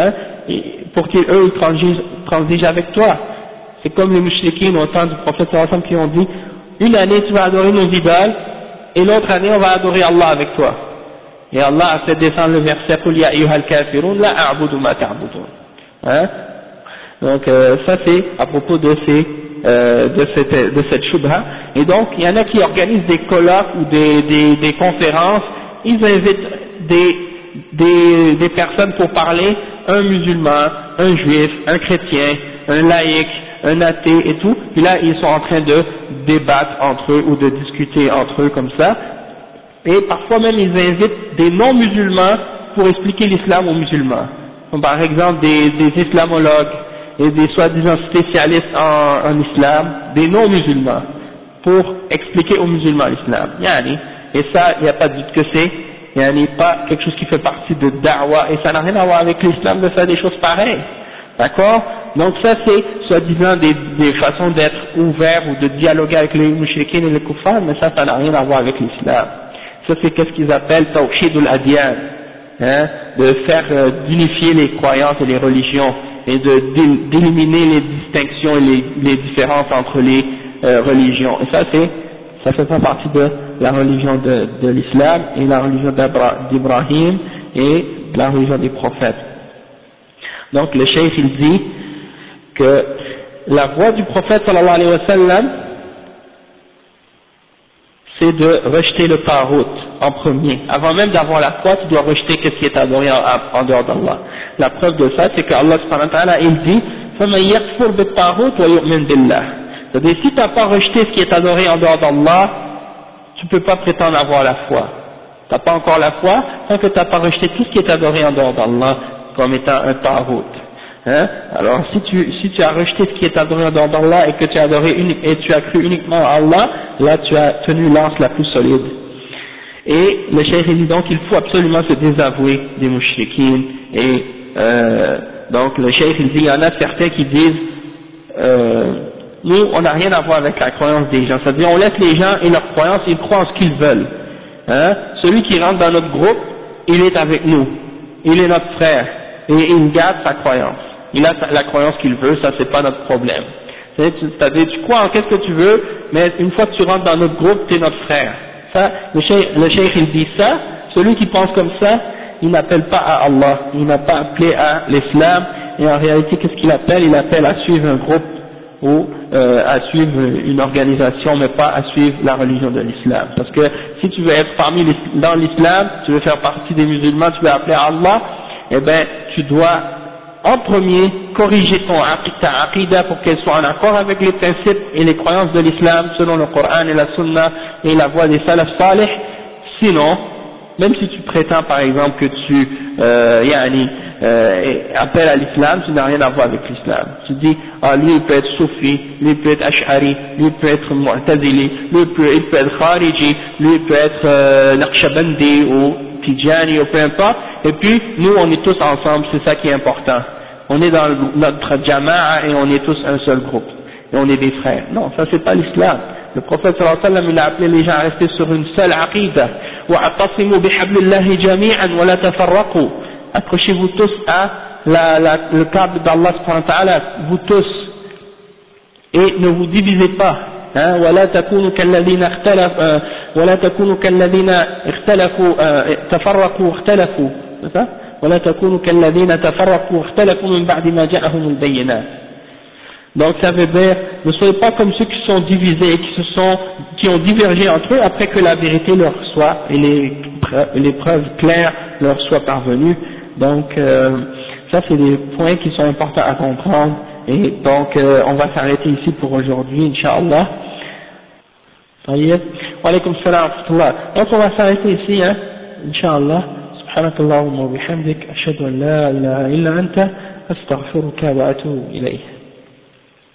pour qu'ils eux transigent avec toi. C'est comme les mouchriquins au temps du prophète sallallahu alayhi wa sallam qui ont dit, une année tu vas adorer nos idoles, et l'autre année on va adorer Allah avec toi. Et Allah a fait descendre le verset قُلْ يَا أَيُّهَا الْكَافِرُونَ لَا أَعْبُدُ مَا تَعْبُدُونَ. Donc ça c'est à propos de cette shubha. Et donc il y en a qui organisent des colloques ou des conférences, ils invitent des personnes pour parler, un musulman, un juif, un chrétien, un laïc, un athée et tout, puis là ils sont en train de débattre entre eux ou de discuter entre eux comme ça, et parfois même ils invitent des non-musulmans pour expliquer l'islam aux musulmans, comme par exemple des islamologues et des soi-disant spécialistes en islam, des non-musulmans, pour expliquer aux musulmans l'islam. Et ça, il n'y a pas de doute que c'est pas quelque chose qui fait partie de da'wah, et ça n'a rien à voir avec l'islam de faire des choses pareilles. D'accord? Donc ça c'est soi-disant des façons d'être ouvert ou de dialoguer avec les mouchriquins et les kuffars, mais ça n'a rien à voir avec l'islam. Ça c'est qu'est-ce qu'ils appellent tawhidul adyan, de faire d'unifier les croyances et les religions, et d'éliminer les distinctions et les différences entre les religions. Et ça fait pas partie de la religion de l'islam et la religion d'Ibrahim et la religion des prophètes. Donc le cheikh il dit que la voie du prophète sallallahu alayhi wa sallam, c'est de rejeter le tarout en premier. Avant même d'avoir la foi, tu dois rejeter ce qui est adoré en dehors d'Allah. La preuve de ça, c'est que Allah subhanahu wa ta'ala, il dit فَمَنْ يَكْفُرْ بِالطَّاغُوتِ وَيُؤْمِنْ بِاللَّهِ. C'est-à-dire, si tu n'as pas rejeté ce qui est adoré en dehors d'Allah, tu ne peux pas prétendre avoir la foi. Tu n'as pas encore la foi tant que tu n'as pas rejeté tout ce qui est adoré en dehors d'Allah comme étant un tarout. Hein? Alors si tu as rejeté ce qui est adoré en dehors d'Allah et que tu as cru uniquement à Allah, là tu as tenu l'anse la plus solide. Et le cheikh dit donc qu'il faut absolument se désavouer des mouchriquines et donc le cheikh il dit, il y en a certains qui disent nous on n'a rien à voir avec la croyance des gens, c'est-à-dire on laisse les gens et leur croyance, ils croient en ce qu'ils veulent. Hein? Celui qui rentre dans notre groupe, il est avec nous, il est notre frère et il garde sa croyance. Il a la croyance qu'il veut, ça c'est pas notre problème. C'est-à-dire tu crois en qu'est-ce que tu veux, mais une fois que tu rentres dans notre groupe, tu es notre frère. Ça, le cheikh il dit ça, celui qui pense comme ça, il n'appelle pas à Allah, il n'a pas appelé à l'islam, et en réalité qu'est-ce qu'il appelle? Il appelle à suivre un groupe ou à suivre une organisation, mais pas à suivre la religion de l'islam. Parce que si tu veux être dans l'islam, tu veux faire partie des musulmans, tu veux appeler à Allah, eh ben tu dois en premier corriger ta aqidah pour qu'elle soit en accord avec les principes et les croyances de l'islam selon le Coran et la Sunna et la voie des salaf salih. Sinon, même si tu prétends par exemple que tu appelles à l'islam, tu n'as rien à voir avec l'islam. Tu dis, ah lui il peut être soufi, lui il peut être ash'ari, lui il peut être mu'tazili, lui il peut être khariji, lui il peut être naqshbandi ou tijani ou peu importe, et puis nous on est tous ensemble, c'est ça qui est important. On est dans notre jama'a et on est tous un seul groupe, et on est des frères. Non, ça c'est pas l'islam. Le prophète sallallahu alayhi wa sallam il a appelé les gens à rester sur une seule aqidah. وَأَعْتَصِمُوا بِحَبْلِ اللَّهِ جَمِيعًا وَلَا تَفَرَّقُوا. Accrochez-vous tous à le câble d'Allah subhanahu wa ta'ala, vous tous, et ne vous divisez pas. ولا تكونوا كالذين اختلفوا تفرقوا واختلفوا ولا تكونوا كالذين تفرقوا واختلفوا من بعد ما جاءهم البينات. Donc ça veut dire, ne soyez pas comme ceux qui sont divisés et qui ont divergé entre eux après que la vérité leur soit et les preuves claires leur soient parvenues. Donc ça c'est des points qui sont importants à comprendre. Et donc on va s'arrêter ici pour aujourd'hui, Inch'Allah. Wa alaykum salam wa rahmatullah. Donc on va s'arrêter ici, hein, Inch'Allah. Subhanakallahumma wa bihamdik, ashhadu an la ilaha illa anta, astaghfiruka wa atubu ilayk.